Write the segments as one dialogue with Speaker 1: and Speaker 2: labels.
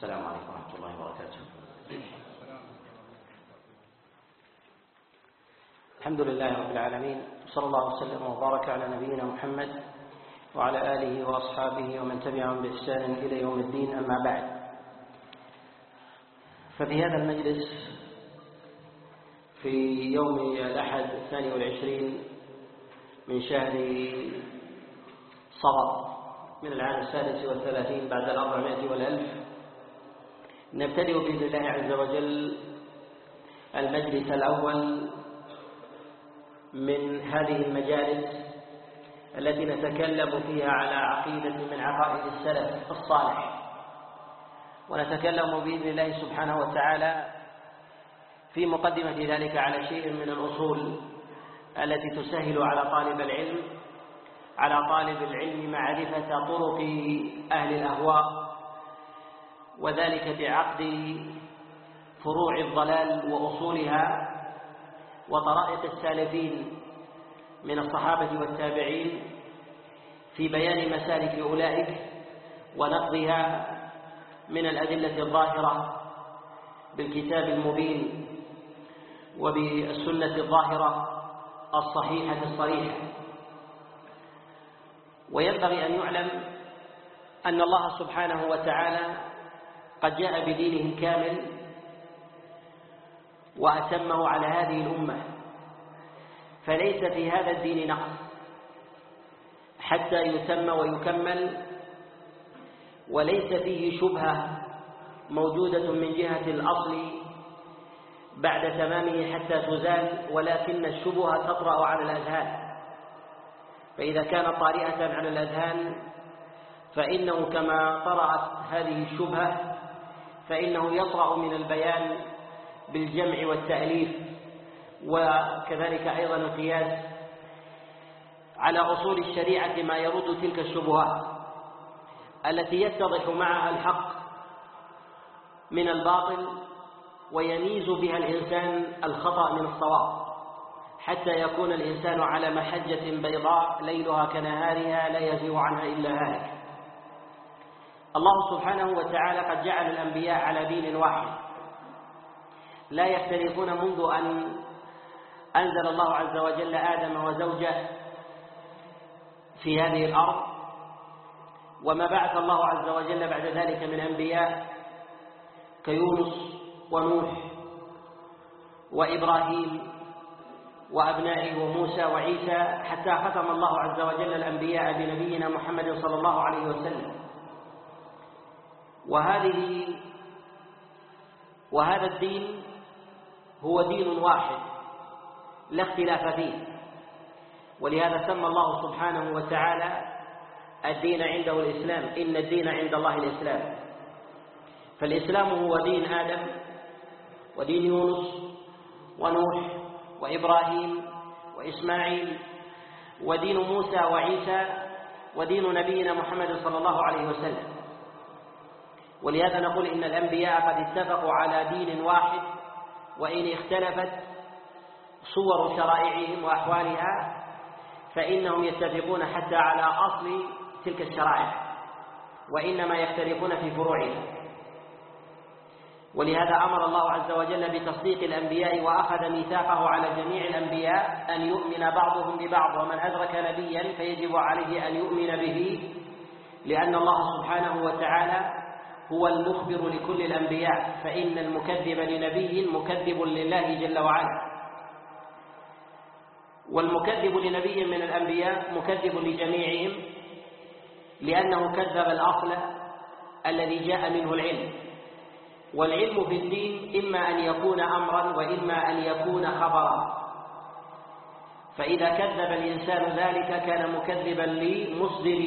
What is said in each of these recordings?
Speaker 1: السلام عليكم ورحمة الله وبركاته. الحمد لله رب العالمين، صلى الله وسلم وبارك على نبينا محمد وعلى آله وأصحابه ومن تبعهم بإحسان إلى يوم الدين، أما بعد. ففي هذا المجلس في يوم الأحد 22 من شهر صفر من العام 36 بعد 400 والألف نبتدئ بإذن الله عز وجل المجلس الأول من هذه المجالس التي نتكلم فيها على عقيدة من عقائد السلف الصالح، ونتكلم بإذن الله سبحانه وتعالى في مقدمة ذلك على شيء من الأصول التي تسهل على طالب العلم معرفة طرق أهل الأهواء، وذلك بعقد فروع الضلال وأصولها وطرائق السالفين من الصحابة والتابعين في بيان مسالك أولئك ونقضها من الأدلة الظاهرة بالكتاب المبين وبالسنة الظاهرة الصحيحة الصريحة. وينبغي أن يعلم أن الله سبحانه وتعالى قد جاء بدينه الكامل وأتمه على هذه الأمة، فليس في هذا الدين نقص حتى يتم ويكمل، وليس فيه شبهة موجودة من جهة الأصل بعد تمامه حتى تزال، ولكن الشبهة تطرأ على الأذهان، فإذا كانت طارئة على الأذهان فإنه كما طرأت هذه الشبهة فإنه يطرأ من البيان بالجمع والتأليف، وكذلك أيضا القياس على أصول الشريعة ما يرد تلك الشبهات التي يتضح معها الحق من الباطل ويميز بها الإنسان الخطأ من الصواب، حتى يكون الإنسان على محجة بيضاء ليلها كنهارها لا يزيغ عنها إلا هالك. الله سبحانه وتعالى قد جعل الأنبياء على دين واحد لا يختلفون منذ أن أنزل الله عز وجل آدم وزوجه في هذه الأرض، وما بعث الله عز وجل بعد ذلك من أنبياء كيونس ونوح وإبراهيم وأبنائه وموسى وعيسى، حتى ختم الله عز وجل الأنبياء بنبينا محمد صلى الله عليه وسلم. وهذا الدين هو دين واحد لا اختلاف فيه، ولهذا سمى الله سبحانه وتعالى الدين عنده الإسلام، إن الدين عند الله الإسلام. فالإسلام هو دين آدم ودين يونس ونوح وإبراهيم وإسماعيل، ودين موسى وعيسى، ودين نبينا محمد صلى الله عليه وسلم. ولهذا نقول إن الأنبياء قد اتفقوا على دين واحد، وإن اختلفت صور شرائعهم وأحوالها فإنهم يتفقون حتى على أصل تلك الشرائع، وإنما يختلفون في فروعها. ولهذا أمر الله عز وجل بتصديق الأنبياء وأخذ ميثاقه على جميع الأنبياء أن يؤمن بعضهم ببعض، ومن أدرك نبيا فيجب عليه أن يؤمن به، لأن الله سبحانه وتعالى هو المخبر لكل الأنبياء، فإن المكذب لنبي مكذب لله جل وعلا، والمكذب لنبي من الأنبياء مكذب لجميعهم، لأنه كذب الأصل الذي جاء منه العلم. والعلم في الدين إما أن يكون أمرا وإما أن يكون خبرا، فإذا كذب الإنسان ذلك كان مكذبا لمصدر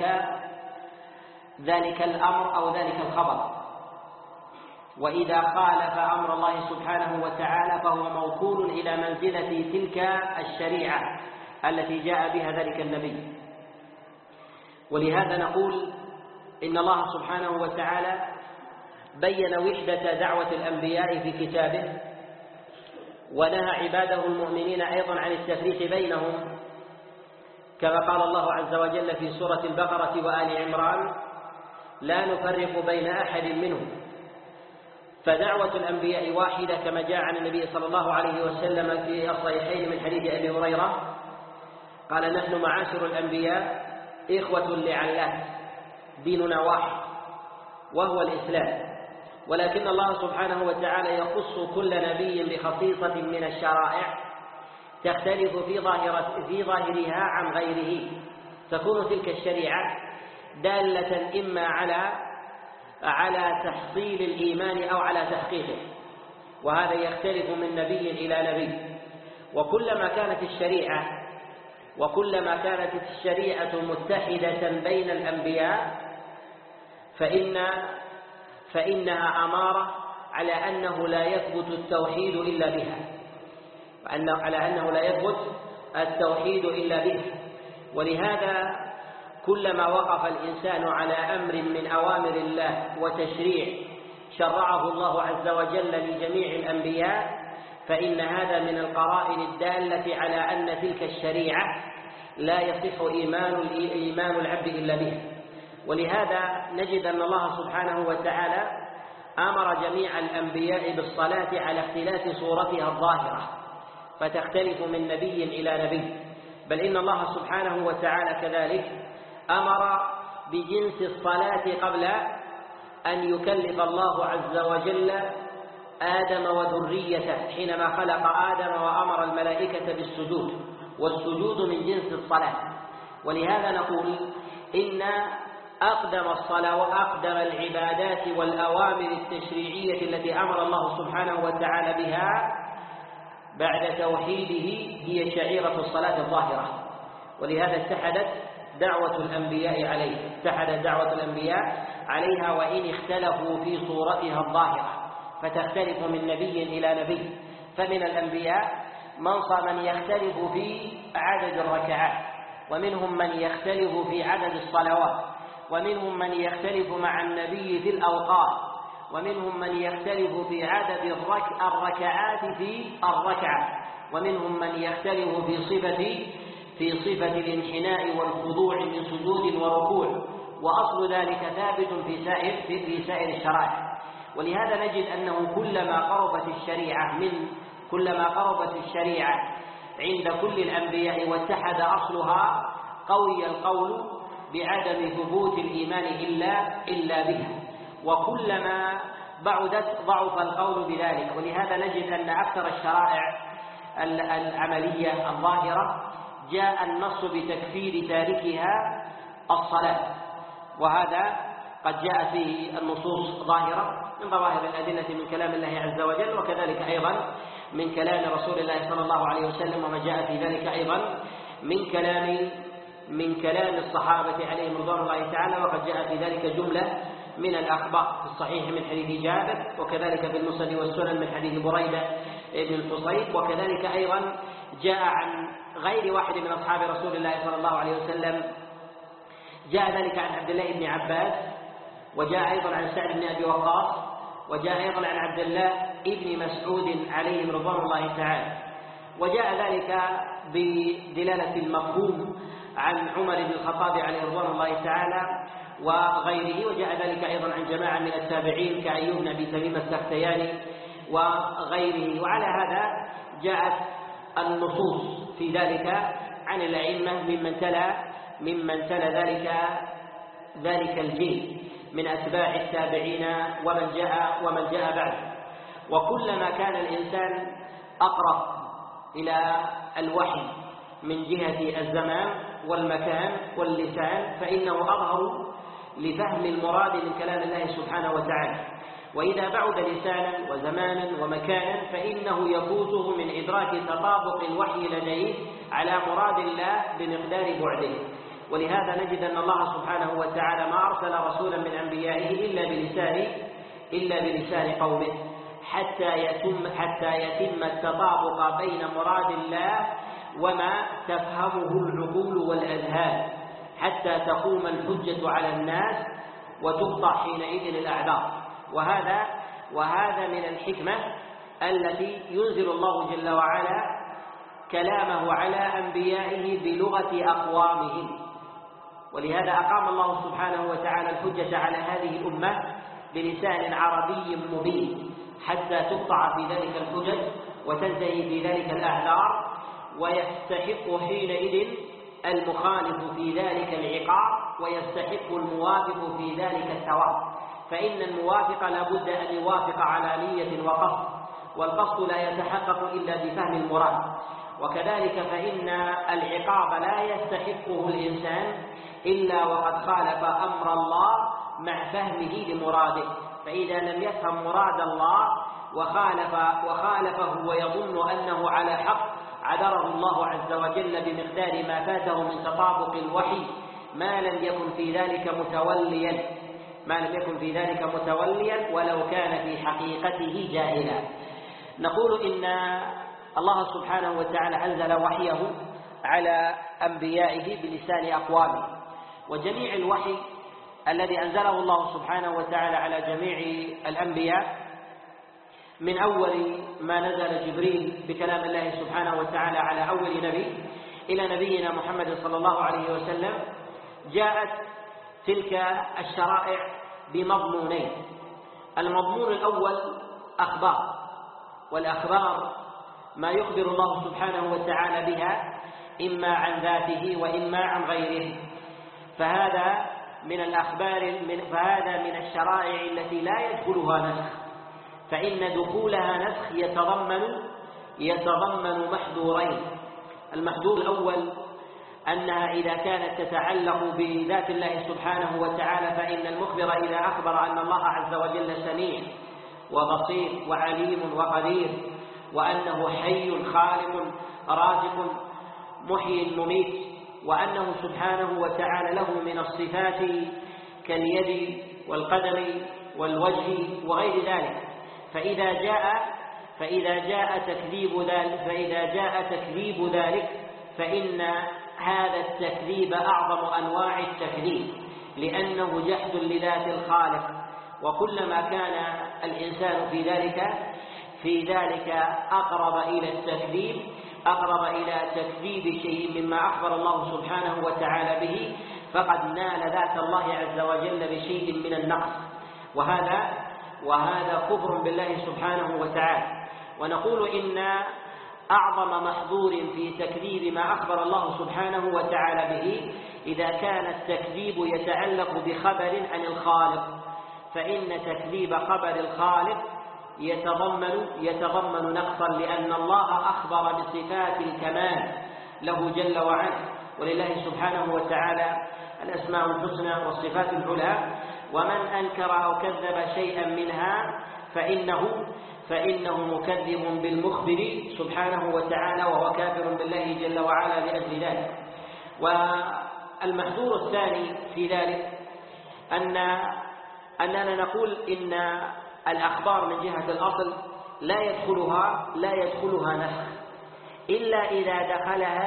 Speaker 1: ذلك الأمر أو ذلك الخبر، وإذا خالف أمر الله سبحانه وتعالى فهو موكول إلى منزلة تلك الشريعة التي جاء بها ذلك النبي. ولهذا نقول إن الله سبحانه وتعالى بين وحدة دعوة الأنبياء في كتابه، ونهى عباده المؤمنين أيضا عن التفريق بينهم، كما قال الله عز وجل في سورة البقرة وآل عمران: لا نفرق بين أحد منهم. فدعوة الأنبياء واحدة كما جاء عن النبي صلى الله عليه وسلم في الصحيحين من حديث أبي هريرة قال: نحن معاشر الأنبياء إخوة لعلات، ديننا واحد وهو الإسلام، ولكن الله سبحانه وتعالى يخص كل نبي بخصيصة من الشرائع تختلف في ظاهرها عن غيره، تكون تلك الشريعة دالة إما على تحصيل الإيمان أو على تحقيقه، وهذا يختلف من نبي إلى نبي. وكلما كانت الشريعة متحدة بين الأنبياء فإنها أمارة على أنه لا يثبت التوحيد إلا بها، ولهذا كلما وقف الإنسان على أمر من أوامر الله وتشريع شرعه الله عز وجل لجميع الأنبياء فإن هذا من القرائن الدالة على أن تلك الشريعة لا يصح إيمان العبد إلا بها. ولهذا نجد أن الله سبحانه وتعالى أمر جميع الأنبياء بالصلاة على اختلاف صورتها الظاهرة، فتختلف من نبي إلى نبي، بل إن الله سبحانه وتعالى كذلك أمر بجنس الصلاة قبل أن يكلف الله عز وجل آدم وذريته حينما خلق آدم وأمر الملائكة بالسجود، والسجود من جنس الصلاة. ولهذا نقول إن أقدم الصلاة وأقدم العبادات والأوامر التشريعية التي أمر الله سبحانه وتعالى بها بعد توحيده هي شعيرة الصلاة الظاهرة، ولهذا اتحدت دعوة الأنبياء عليها وإن اختلفوا في صورتها الظاهرة، فتختلف من نبي إلى نبي. فمن الأنبياء من يختلف في عدد الركعات، ومنهم من يختلف في عدد الصلوات، ومنهم من يختلف مع النبي في الأوقات، ومنهم من يختلف في عدد الركعات في الركعة، ومنهم من يختلف في صفة الانحناء والخضوع من سجود وركوع، وأصل ذلك ثابت في سائر الشرائع. ولهذا نجد أنه كلما قربت الشريعة عند كل الأنبياء واتحد أصلها قوي القول بعدم ثبوت الإيمان إلا بها، وكلما بعدت ضعف القول بذلك. ولهذا نجد أن أكثر الشرائع العملية الظاهرة جاء النص بتكفير تاركها الصلاة، وهذا قد جاء فيه النصوص ظاهرة من ظواهر الأدلة من كلام الله عز وجل، وكذلك أيضا من كلام رسول الله صلى الله عليه وسلم، وما جاء في ذلك أيضا من كلام الصحابة عليهم رضوان الله تعالى، وقد جاء في ذلك جملة من الأخبار في الصحيح من حديث جابر، وكذلك في المسند والسنن من حديث بريدة بن الحصيب، وكذلك أيضا جاء عن غير واحد من أصحاب رسول الله صلى الله عليه وسلم، جاء ذلك عن عبد الله بن عباس، وجاء أيضا عن سعد بن أبي وقاص، وجاء أيضا عن عبد الله بن مسعود عليهم رضوان الله تعالى، وجاء ذلك بدلالة المفهوم عن عمر بن الخطاب عليه رضوان الله تعالى وغيره، وجاء ذلك أيضا عن جماعة من التابعين كأيوب بن أبي تميم السختياني وغيره. وعلى هذا جاءت النصوص في ذلك عن الأئمة ممن تلا ذلك الجيل من أتباع التابعين ومن جاء بعد. وكلما كان الإنسان أقرب إلى الوحي من جهة الزمان والمكان واللسان فإنه أظهر لفهم المراد من كلام الله سبحانه وتعالى، وإذا بعد لسانا وزمانا ومكانا فإنه يفوته من إدراك تطابق الوحي لديه على مراد الله بمقدار بعده. ولهذا نجد أن الله سبحانه وتعالى ما أرسل رسولا من أنبيائه إلا بلسان قومه حتى يتم التطابق بين مراد الله وما تفهمه العقول والأذهان، حتى تقوم الحجة على الناس وتقطع حينئذ الأعذار. وهذا من الحكمة التي ينزل الله جل وعلا كلامه على أنبيائه بلغة أقوامهم، ولهذا أقام الله سبحانه وتعالى الحجة على هذه الأمة بلسان عربي مبين حتى تقطع في ذلك الحجج وتنتهي في ذلك الأعذار، ويستحق حينئذ المخالف في ذلك العقاب ويستحق الموافق في ذلك الثواب، فإن الموافق لا بد أن يوافق على نية وقصد، والقصد لا يتحقق إلا بفهم المراد. وكذلك فإن العقاب لا يستحقه الإنسان إلا وقد خالف أمر الله مع فهمه لمراده، فإذا لم يفهم مراد الله وخالفه ويظن أنه على حق عذره الله عز وجل بمقدار ما فاته من تطابق الوحي ما لم يكن في ذلك متوليا ولو كان في حقيقته جاهلا. نقول إن الله سبحانه وتعالى أنزل وحيه على أنبيائه بلسان أقوامه، وجميع الوحي الذي أنزله الله سبحانه وتعالى على جميع الأنبياء من أول ما نزل جبريل بكلام الله سبحانه وتعالى على أول نبي إلى نبينا محمد صلى الله عليه وسلم، جاءت تلك الشرائع بمضمونين. المضمون الأول أخبار، والأخبار ما يخبر الله سبحانه وتعالى بها إما عن ذاته وإما عن غيره، فهذا من الشرائع التي لا يدخلها نسخ، فإن دخولها نسخ يتضمن محذورين. المحذور الأول أنها إذا كانت تتعلق بذات الله سبحانه وتعالى فإن المخبر إذا أخبر أن الله عز وجل سميع وبصير وعليم وقدير وأنه حي خالق رازق محيي مميت، وأنه سبحانه وتعالى له من الصفات كاليد والقدم والوجه وغير ذلك، فإذا جاء تكذيب ذلك فإن هذا التكذيب أعظم أنواع التكذيب، لأنه جحد لذات الخالق، وكلما كان الإنسان في ذلك أقرب إلى تكذيب شيء مما أخبر الله سبحانه وتعالى به، فقد نال ذات الله عز وجل بشيء من النقص، وهذا كفر بالله سبحانه وتعالى. ونقول إن أعظم محظور في تكذيب ما أخبر الله سبحانه وتعالى به إذا كان التكذيب يتعلق بخبر عن الخالق، فإن تكذيب خبر الخالق يتضمن نقصا، لأن الله أخبر بصفات الكمال له جل وعلا، ولله سبحانه وتعالى الأسماء الحسنى والصفات العلى، ومن أنكر أو كذب شيئا منها فإنه مكذب بالمخبر سبحانه وتعالى، وهو كافر بالله جل وعلا لأجل ذلك. والمحذور الثاني في ذلك أننا نقول إن الأخبار من جهة الأصل لا يدخلها نسخ إلا إذا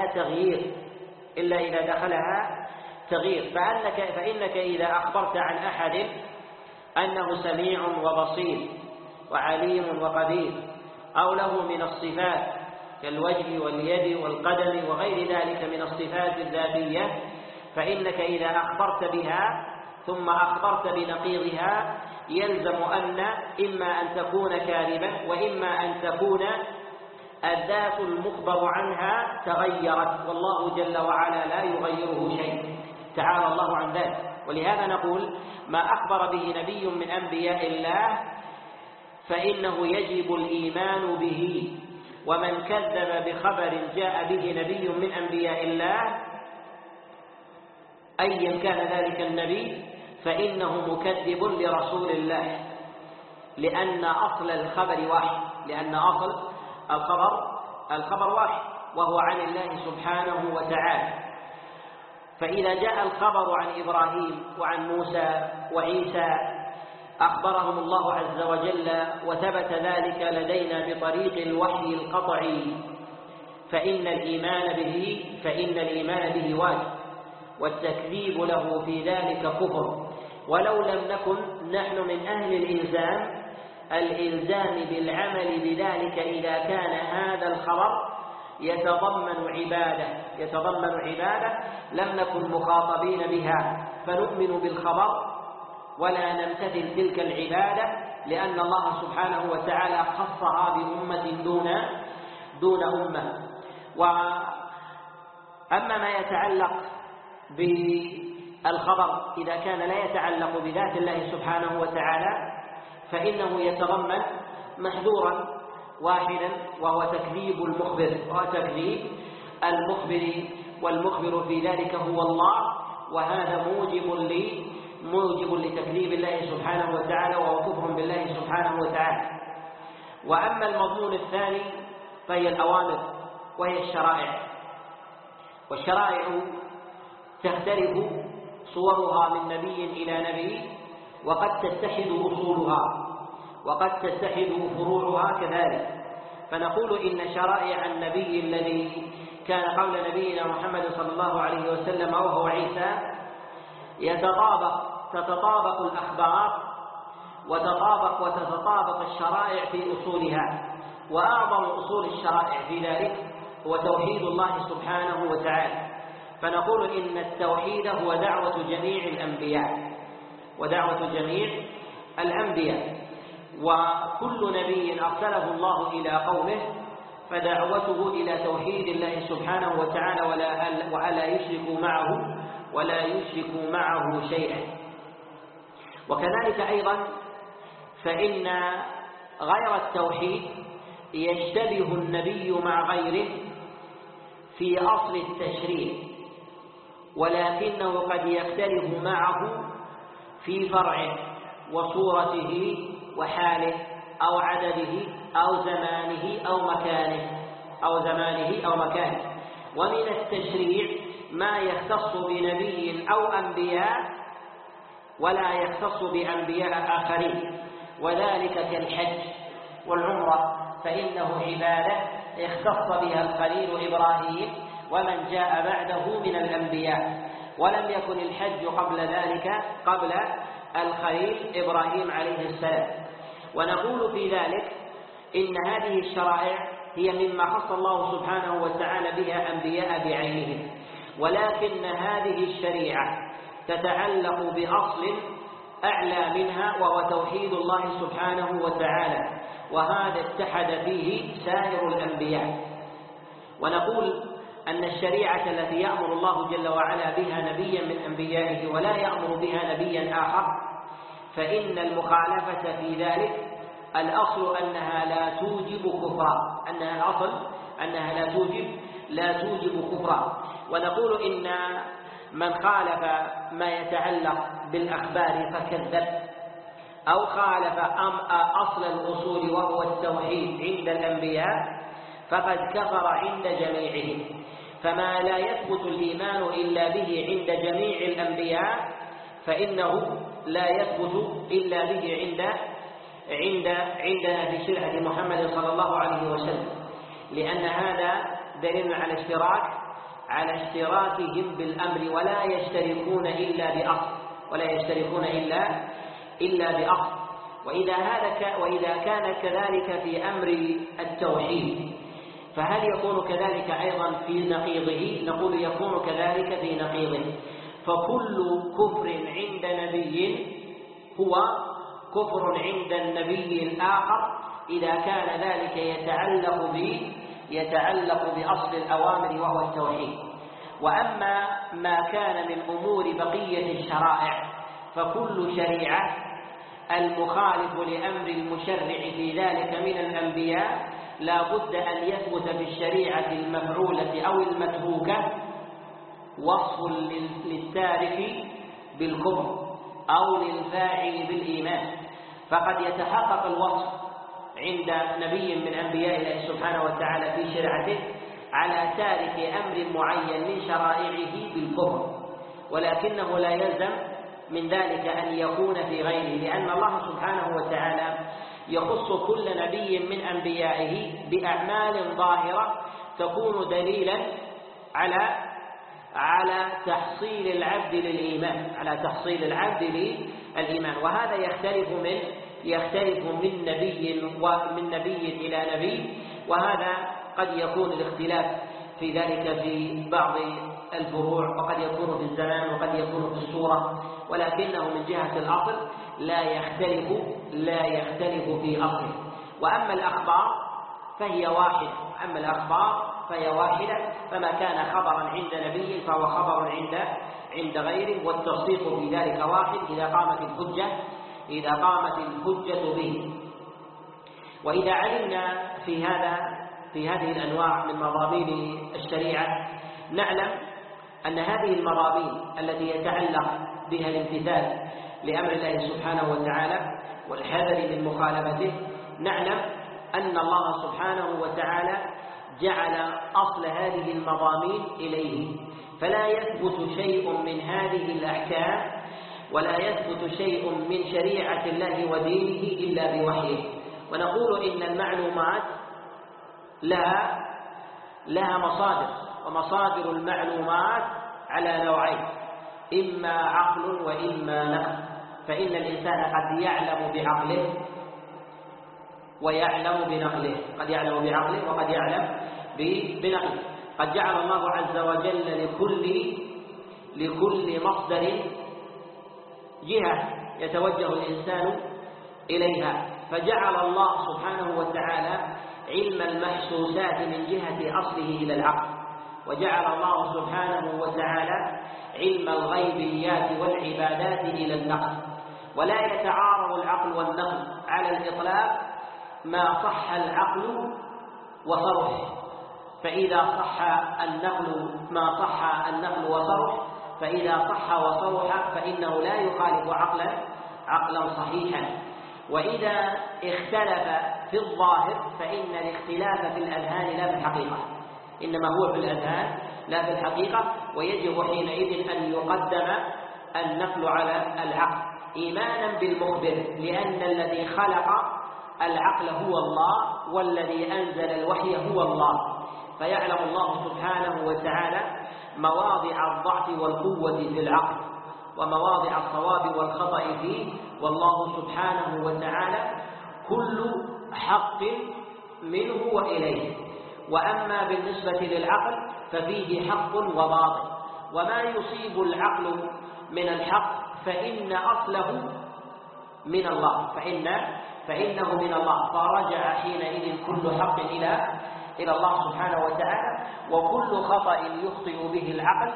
Speaker 1: دخلها تغيير، فإنك إذا أخبرت عن أحد أنه سميع وبصير وعليم وقدير أو له من الصفات كالوجه واليد والقدم وغير ذلك من الصفات الذاتية، فإنك إذا أخبرت بها ثم أخبرت بنقيضها يلزم أن إما أن تكون كاذبا وإما أن تكون الذات المخبر عنها تغيرت، والله جل وعلا لا يغيره شيء، تعالى الله عن ذلك. ولهذا نقول ما أخبر به نبي من أنبياء الله فإنه يجب الإيمان به، ومن كذب بخبر جاء به نبي من أنبياء الله أيا كان ذلك النبي فإنه مكذب لرسول الله، لأن أصل الخبر واحد، لأن أصل الخبر واحد وهو عن الله سبحانه وتعالى. فإذا جاء الخبر عن إبراهيم وعن موسى وعيسى أخبرهم الله عز وجل وثبت ذلك لدينا بطريق الوحي القطعي فإن الإيمان به واجب، والتكذيب له في ذلك كفر، ولو لم نكن نحن من أهل الإلزام بالعمل بذلك إذا كان هذا الخبر يتضمن عبادة لم نكن مخاطبين بها فنؤمن بالخبر ولا نمتثل تلك العبادة، لأن الله سبحانه وتعالى خصها بأمة دون أمة. وأما ما يتعلق بالخبر إذا كان لا يتعلق بذات الله سبحانه وتعالى فإنه يتضمن محذورا واحدا، وهو تكذيب المخبر، والمخبر في ذلك هو الله، وهذا موجب لتكذيب الله سبحانه وتعالى وهو كفر بالله سبحانه وتعالى. وأما المضمون الثاني فهي الأوامر وهي الشرائع، والشرائع تختلف صورها من نبي إلى نبي، وقد تتحد أصولها وقد تتحد فروعها كذلك. فنقول إن شرائع النبي الذي كان قبل نبينا محمد صلى الله عليه وسلم وهو عيسى تتطابق الأخبار وتتطابق الشرائع في أصولها، وأعظم أصول الشرائع في ذلك هو توحيد الله سبحانه وتعالى. فنقول إن التوحيد هو دعوة جميع الأنبياء، وكل نبي أرسله الله إلى قومه فدعوته إلى توحيد الله سبحانه وتعالى ولا يشرك معه شيئا. وكذلك أيضا فإن غير التوحيد يشتبه النبي مع غيره في أصل التشريع، ولكنه قد يختلف معه في فرعه وصورته وحاله أو عدده أو زمانه أو مكانه. ومن التشريع ما يختص بنبي أو أنبياء ولا يختص بأنبياء آخرين، وذلك كالحج والعمرة، فإنه عبادة اختص بها الخليل إبراهيم ومن جاء بعده من الأنبياء، ولم يكن الحج قبل الخليل إبراهيم عليه السلام. ونقول في ذلك إن هذه الشرائع هي مما خص الله سبحانه وتعالى بها أنبياء بعينهم، ولكن هذه الشريعة تتعلق بأصل أعلى منها وهو توحيد الله سبحانه وتعالى، وهذا اتحد فيه سائر الأنبياء. ونقول أن الشريعة التي يأمر الله جل وعلا بها نبيا من أنبيائه ولا يأمر بها نبيا آخر، فإن المخالفة في ذلك الأصل أنها لا توجب كفرا، لا توجب كفرا. ونقول إن من خالف ما يتعلق بالأخبار فكذب، أو خالف أصل الأصول وهو التوحيد عند الأنبياء فقد كفر عند جميعهم. فما لا يثبت الإيمان إلا به عند جميع الأنبياء فإنه لا يثبت إلا به عندنا في شريعة محمد صلى الله عليه وسلم، لأن هذا دليل على اشتراكهم بالأمر ولا يشتركون إلا بأصل. وإذا كان كذلك في أمر التوحيد فهل يكون كذلك أيضا في نقيضه؟ نقول يكون كذلك في نقيضه. فكل كفر عند نبي هو كفر عند النبي الآخر إذا كان ذلك يتعلق بأصل الأوامر وهو التوحيد. وأما ما كان من أمور بقية الشرائع فكل شريعة المخالف لأمر المشرع في ذلك من الأنبياء لا بد أن يثبت في الشريعة المفعولة أو المتروكة وصف للتارك بالكفر أو للفاعل بالإيمان، فقد يتحقق الوصف عند نبي من أنبياء الله سبحانه وتعالى في شريعته على تارك أمر معين من شرائعه بالكفر، ولكنه لا يلزم من ذلك أن يكون في غيره، لأن الله سبحانه وتعالى يخص كل نبي من أنبيائه بأعمال ظاهرة تكون دليلا على تحصيل العبد للإيمان، وهذا يختلف من نبي إلى نبي، وهذا قد يكون الاختلاف في ذلك في بعض الفروع، وقد يكون في الزمان، وقد يكون في الصورة، ولكنه من جهة الأصل لا يختلف في أصله. وأما الأخبار فهي واحدة، فما كان خبرا عند نبي فهو خبر عند غيره، والتصديق في ذلك واحد إذا قامت الحجة به. وإذا علمنا في هذه الأنواع من مضامين الشريعة، نعلم أن هذه المضامين التي يتعلق بها الامتثال لأمر الله سبحانه وتعالى والحذر من مخالفته، نعلم أن الله سبحانه وتعالى جعل أصل هذه المضامين إليه، فلا يثبت شيء من هذه الأحكام ولا يثبت شيء من شريعة الله ودينه إلا بوحيه. ونقول إن المعلومات لها مصادر، ومصادر المعلومات على نوعين: إما عقل وإما نقل. فإن الإنسان قد يعلم بعقله ويعلم بنقله، قد يعلم بعقله وقد يعلم بنقله. قد جعل الله عز وجل لكل مصدر جهة يتوجه الإنسان إليها، فجعل الله سبحانه وتعالى علم المحسوسات من جهة أصله إلى العقل، وجعل الله سبحانه وتعالى علم الغيبيات والعبادات إلى النقل. ولا يتعارض العقل والنقل على الإطلاق ما صح العقل وصرح، فإذا صح النقل ما صح النقل وصرح، فإذا صح وصرح فإنه لا يخالف عقلا صحيحا. وإذا اختلف في الظاهر فإن الاختلاف في الأذهان لا في الحقيقة، إنما هو في الأذهان لا في الحقيقة، ويجب حينئذ أن يقدم النقل على العقل إيمانا بالمخبر، لأن الذي خلق العقل هو الله، والذي أنزل الوحي هو الله، فيعلم الله سبحانه وتعالى مواضع الضعف والقوة في العقل ومواضع الصواب والخطأ فيه، والله سبحانه وتعالى كل حق منه وإليه. وأما بالنسبة للعقل ففيه حق وباطل، وما يصيب العقل من الحق فإن أصله من الله، فإنه من الله، فرجع حينئذ كل حق إلى الله سبحانه وتعالى، وكل خطأ يخطئ به العقل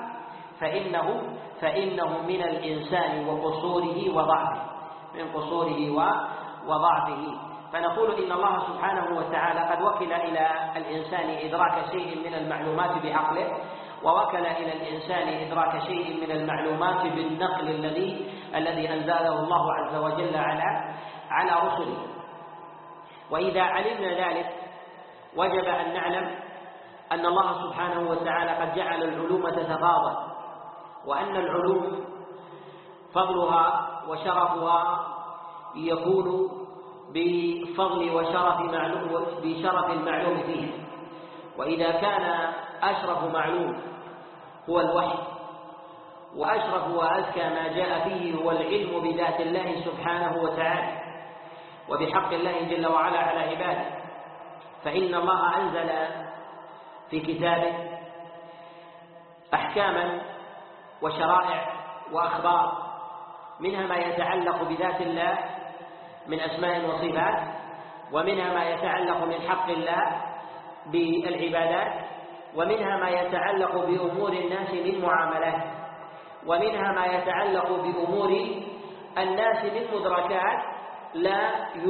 Speaker 1: فإنه من الإنسان وقصوره وضعفه، من قصوره وضعفه. فنقول إن الله سبحانه وتعالى قد وكل إلى الإنسان إدراك شيء من المعلومات بعقله، ووكل إلى الإنسان إدراك شيء من المعلومات بالنقل الذي أنزله الله عز وجل على رسله. وإذا علمنا ذلك وجب أن نعلم أن الله سبحانه وتعالى قد جعل العلوم تتفاضل، وأن العلوم فضلها وشرفها يكون بفضل بشرف المعلوم فيه. وإذا كان أشرف معلوم هو الوحي، وأشرف وأزكى ما جاء فيه هو العلم بذات الله سبحانه وتعالى وبحق الله جل وعلا على عباده، فإن الله أنزل في كتابه أحكاما وشرائع وأخبار، منها ما يتعلق بذات الله من أسماء وصفات، ومنها ما يتعلق من حق الله بالعبادات، ومنها ما يتعلق بأمور الناس من معاملات، ومنها ما يتعلق بأمور الناس من مدركات لا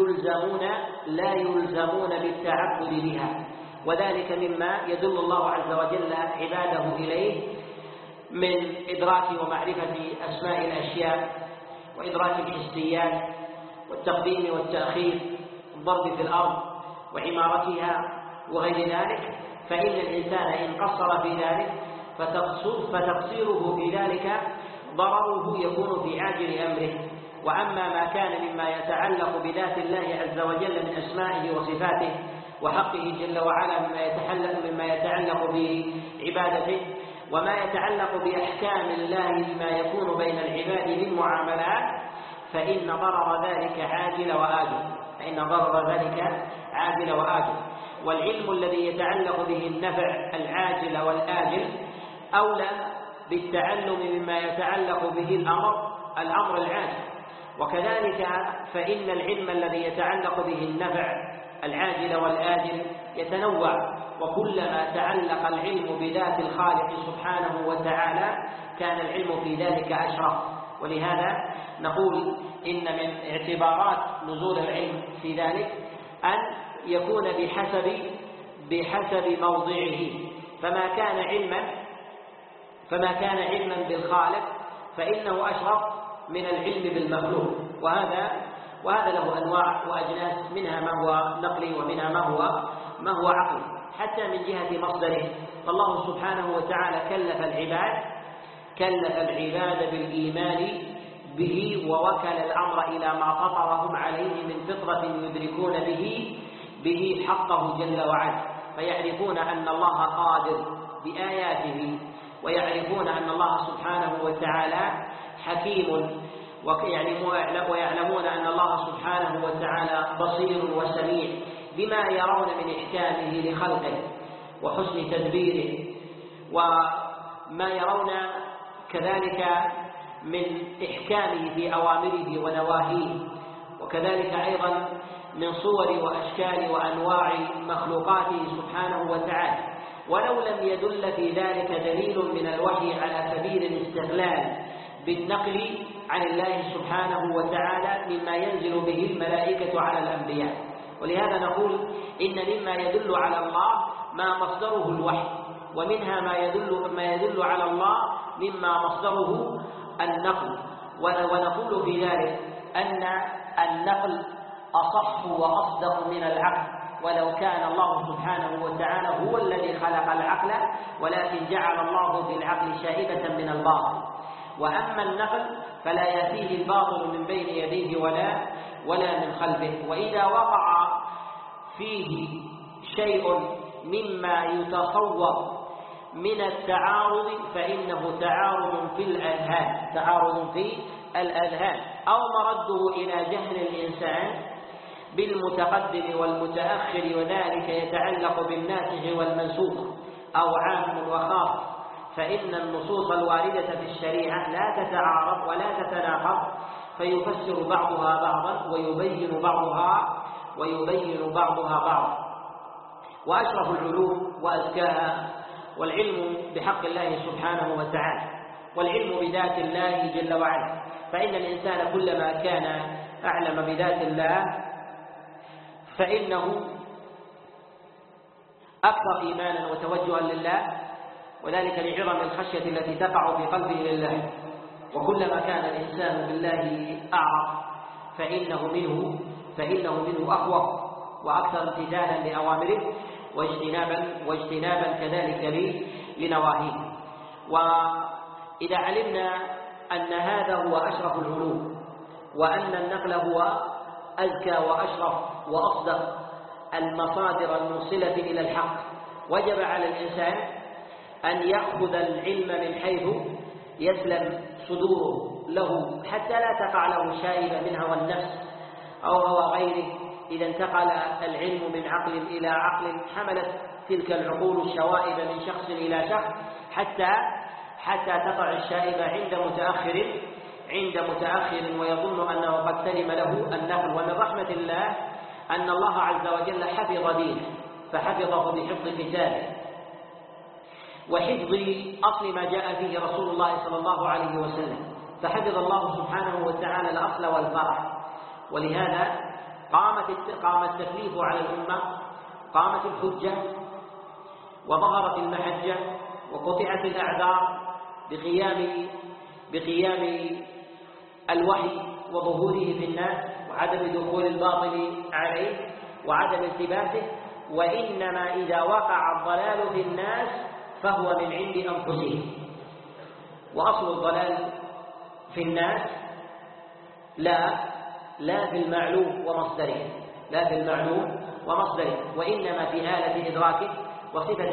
Speaker 1: يلزمون بالتعبد بها، وذلك مما يدل الله عز وجل عباده إليه من إدراك ومعرفة أسماء الأشياء، وإدراك الحسيات، والتقديم والتأخير، الضرب في الأرض وعمارتها وغير ذلك. فإن الإنسان إن قصر في ذلك فتقصيره في ذلك ضرره يكون في عاجل أمره. وأما ما كان مما يتعلق بذات الله عز وجل من أسمائه وصفاته وحقه جل وعلا مما يتعلق بعبادته، وما يتعلق بأحكام الله بما يكون بين العباد من معاملات، فإن ضرر ذلك عاجل وآجل. والعلم الذي يتعلق به النفع العاجل والآجل أولى بالتعلم مما يتعلق به الأمر العاجل. وكذلك فإن العلم الذي يتعلق به النفع العاجل والآجل يتنوع، وكلما تعلق العلم بذات الخالق سبحانه وتعالى كان العلم في ذلك أشرف. ولهذا نقول إن من اعتبارات نزول العلم في ذلك أن يكون بحسب موضعه، فما كان علما بالخالق فإنه أشرف من العلم بالمخلوق، وهذا له أنواع وأجناس، منها ما هو نقلي ومنها ما هو عقلي. حتى من جهة مصدره، فالله سبحانه وتعالى كلف العباد بالإيمان به، ووكل الأمر إلى ما فطرهم عليه من فطرة يدركون به حقه جل وعلا، فيعرفون أن الله قادر بآياته، ويعرفون أن الله سبحانه وتعالى حكيم، ويعلمون أن الله سبحانه وتعالى بصير وسميع بما يرون من إحكامه لخلقه وحسن تدبيره، وما يرون كذلك من إحكامه في أوامره ونواهيه، وكذلك أيضا من صور وأشكال وأنواع مخلوقاته سبحانه وتعالى. ولو لم يدل في ذلك دليل من الوحي على سبيل الاستغلال بالنقل عن الله سبحانه وتعالى مما ينزل به الملائكة على الأنبياء. ولهذا نقول إن مما يدل على الله ما مصدره الوحي، ومنها ما يدل على الله مما مصدره النقل. ونقول في ذلك أن النقل أصح وأصدق من العقل، ولو كان الله سبحانه وتعالى هو الذي خلق العقل، ولكن جعل الله في العقل شائبة من الباطل. وأما النقل فلا يأتيه الباطل من بين يديه ولا من خلفه، وإذا وقع فيه شيء مما يتصور من التعارض فإنه تعارض في الأذهان، أو مرده إلى جهل الإنسان بالمتقدم والمتأخر، وذلك يتعلق بالناسخ والمنسوخ أو عام وخاص. فإن النصوص الواردة في الشريعة لا تتعارض ولا تتناقض، فيفسر بعضها بعضا ويبين بعضها بعضا. وأشرف العلوم وأزكاها والعلم بحق الله سبحانه وتعالى، والعلم بذات الله جل وعلا. فإن الإنسان كلما كان أعلم بذات الله فإنه أكثر إيمانا وتوجها لله، وذلك لعظم الخشية التي تقع في قلبه لله. وكلما كان الإنسان بالله أعرف فإنه منه أخوف وأكثر امتثالا لأوامره واجتنابا كذلك لنواهيه. وإذا علمنا أن هذا هو أشرف العلوم، وأن النقل هو أزكى وأشرف وأصدق المصادر الموصلة إلى الحق، وجب على الإنسان أن يأخذ العلم من حيث يسلم صدوره له، حتى لا تقع له شائبة من هوى النفس أو هوى غيره. إذا انتقل العلم من عقل إلى عقل حملت تلك العقول الشوائب من شخص إلى شخص حتى تقع الشائبة عند متأخر ويظن أنه قد سلم له النقل. ومن رحمة الله أن الله عز وجل حفظ دينه، فحفظه بحفظ كتابه وحفظ أصل ما جاء فيه رسول الله صلى الله عليه وسلم، فحفظ الله سبحانه وتعالى الأصل والفرع. ولهذا قام التكليف على الأمة، قامت الحجة وظهرت المحجة وقطعت الأعذار بقيام الوحي وظهوره في الناس وعدم دخول الباطل عليه وعدم التباسه. وإنما إذا وقع الضلال في الناس فهو من عند أنفسهم، وأصل الضلال في الناس لا في المعلوم ومصدره، وإنما في آلة إدراكه وصفة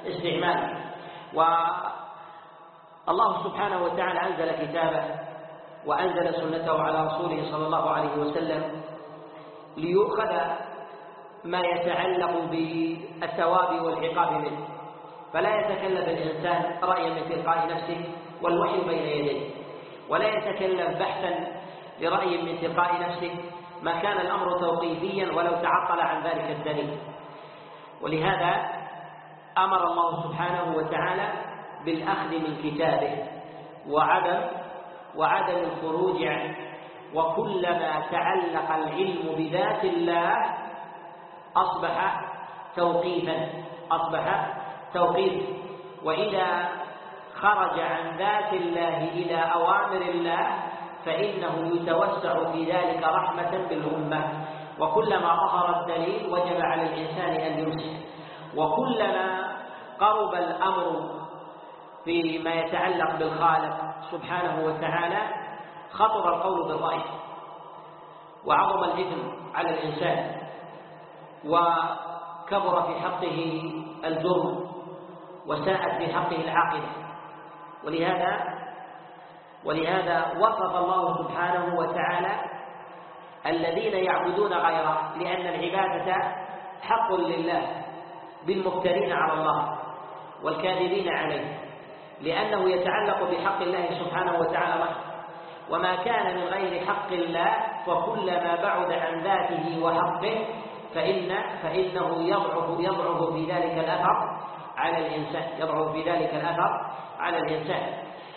Speaker 1: استعماله. والله سبحانه وتعالى أنزل كتابه وأنزل سنته على رسوله صلى الله عليه وسلم ليؤخذ ما يتعلق بالثواب والعقاب منه، فلا يتكلف الإنسان رأيا من تلقاء نفسه والوحي بين يديه، ولا يتكلف بحثا لرأي من تلقاء نفسه ما كان الأمر توقيفيا ولو تعطل عن ذلك الدليل. ولهذا أمر الله سبحانه وتعالى بالأخذ من كتابه وعدم الخروج عنه، وكلما تعلق العلم بذات الله أصبح توقيفا، وإذا خرج عن ذات الله إلى أوامر الله فإنه يتوسع في ذلك رحمة بالأمة، وكلما ظهر الدليل وجب على الإنسان أن يمسك، وكلما قرب الأمر فيما يتعلق بالخالق سبحانه وتعالى خطر القول بالرأي، وعظم الإثم على الإنسان، وكبر في حقه الجرم، وساءت في حقه العاقبة. ولهذا وصف الله سبحانه وتعالى الذين يعبدون غيره، لأن العبادة حق لله بالمفترين على الله والكاذبين عليه، لأنه يتعلق بحق الله سبحانه وتعالى وحده، وما كان من غير حق الله فكلما بعد عن ذاته وحقه فإنه يضعف في ذلك الأثر على الإنسان.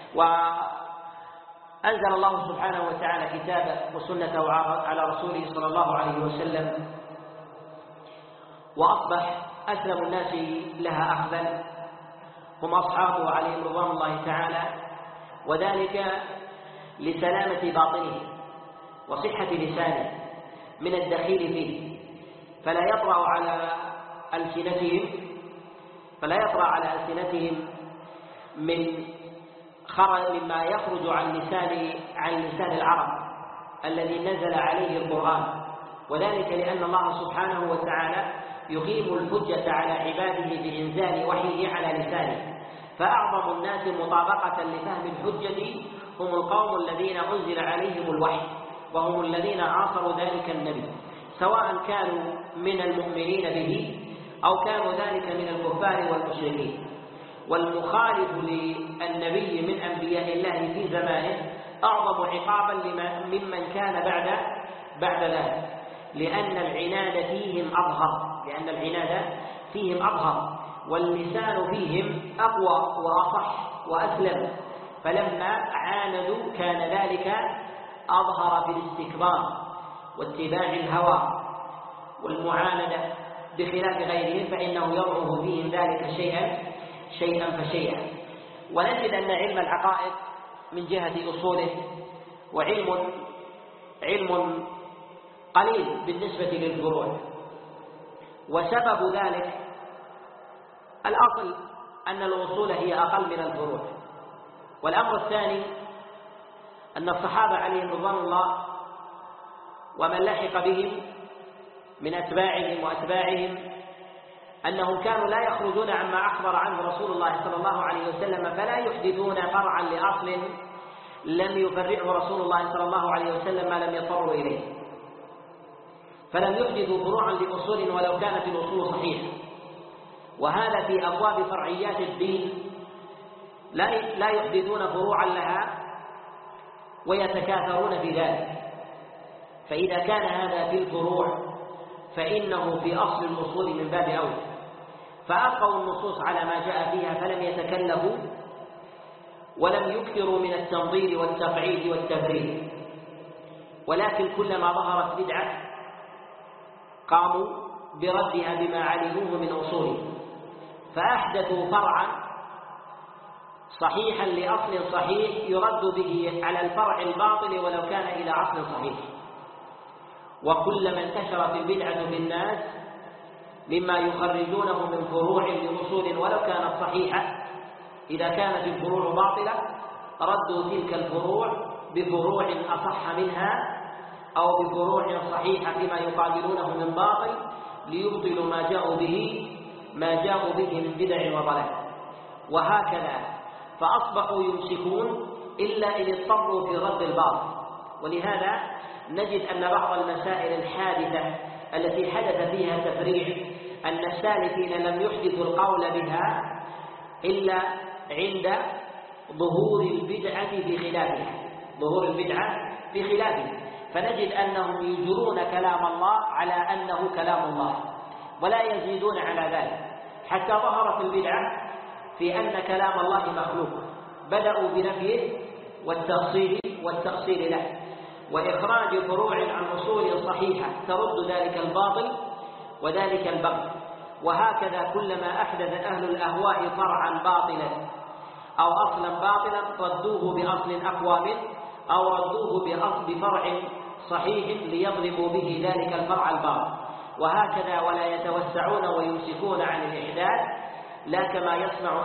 Speaker 1: وأنزل الله سبحانه وتعالى كتابه وسنته على رسوله صلى الله عليه وسلم، وأصبح أسلم الناس لها أخذا هم أصحابه عليهم رضوان الله تعالى، وذلك لسلامة باطنه وصحة لسانه من الدخيل فيه، فلا يطرأ على ألسنتهم مما يخرج عن لسان العرب الذي نزل عليه القرآن، وذلك لأن الله سبحانه وتعالى يقيم الحجة على عباده بإنزال وحيه على لسانه، فأعظم الناس مطابقة لفهم الحجة هم القوم الذين أنزل عليهم الوحي، وهم الذين عاصروا ذلك النبي، سواء كانوا من المؤمنين به أو كانوا ذلك من الكفار والمشركين. والمخالف للنبي من أنبياء الله في زمانه أعظم عقابا ممن كان بعد ذلك، لأن العناد فيهم أظهر واللسان فيهم أقوى وأصح وأسلم، فلما عاندوا كان ذلك أظهر في الاستكبار واتباع الهوى والمعاندة بخلاف غيرهم، فإنه يضعف فيهم ذلك شيئا فشيئا. ونجد أن علم العقائد من جهة أصوله علم قليل بالنسبة للفروع، وسبب ذلك الأصل أن الأصول هي أقل من الفروع. والأمر الثاني أن الصحابة عليهم رضوان الله ومن لحق بهم من أتباعهم وأتباعهم أنهم كانوا لا يخرجون عما أخبر عنه رسول الله صلى الله عليه وسلم، فلا يحدثون فرعا لأصل لم يفرعه رسول الله صلى الله عليه وسلم ما لم يضطروا إليه، فلم يحدثوا فروعا لأصول ولو كانت الأصول صحيحة. وهذا في أبواب فرعيات الدين لا يحدثون فروعا لها ويتكاثرون في ذلك، فإذا كان هذا في الفروع فإنه في أصل الأصول من باب أولى، فألقوا النصوص على ما جاء فيها فلم يتكلفوا ولم يكثروا من التنظير والتقعيد والتبرير، ولكن كلما ظهرت بدعة قاموا بردها بما علموه من أصوله، فأحدثوا فرعا صحيحا لأصل صحيح يرد به على الفرع الباطل ولو كان إلى أصل صحيح. وكلما انتشرت البدعة في الناس مما يخرجونه من فروع لأصول ولو كانت صحيحة، إذا كانت الفروع باطلة ردوا تلك الفروع بفروع أصح منها أو بفروع صحيحة فيما يقابلونه من باطل ليبطلوا ما جاءوا به من بدع وضلال، وهكذا. فأصبحوا يمسكون إلا إن اضطروا في رد الباطل. ولهذا نجد أن بعض المسائل الحادثة التي حدث فيها تفريع أن السالكين لم يحدثوا القول بها إلا عند ظهور البدعة في خلافها، فنجد أنهم يجرون كلام الله على أنه كلام الله ولا يزيدون على ذلك، حتى ظهرت البدعة في أن كلام الله مخلوق، بدأوا بنفيه والتأصيل له وإخراج فروع عن أصول صحيحة ترد ذلك الباطل وذلك البغي. وهكذا كلما أحدث أهل الأهواء فرعا باطلا أو أصلا باطلا ردوه بأصل أقوى منه أو ردوه بفرع صحيح ليضربوا به ذلك الفرع الباطل. وهكذا ولا يتوسعون ويمسكون عن الإحداث لا كما يصنع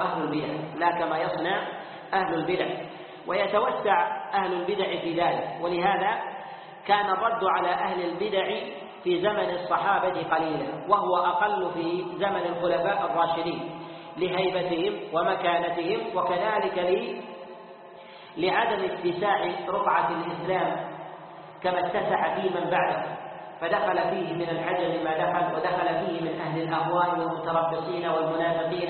Speaker 1: أهل البدع ويتوسع أهل البدع في ذلك. ولهذا كان الرد على أهل البدع في زمن الصحابة قليلا، وهو أقل في زمن الخلفاء الراشدين لهيبتهم ومكانتهم، وكذلك لعدم اتساع رقعة الإسلام كما اتسع في من بعده، فدخل فيه من العجم ما دخل، ودخل فيه من أهل الأهواء والمتربصين والمنافقين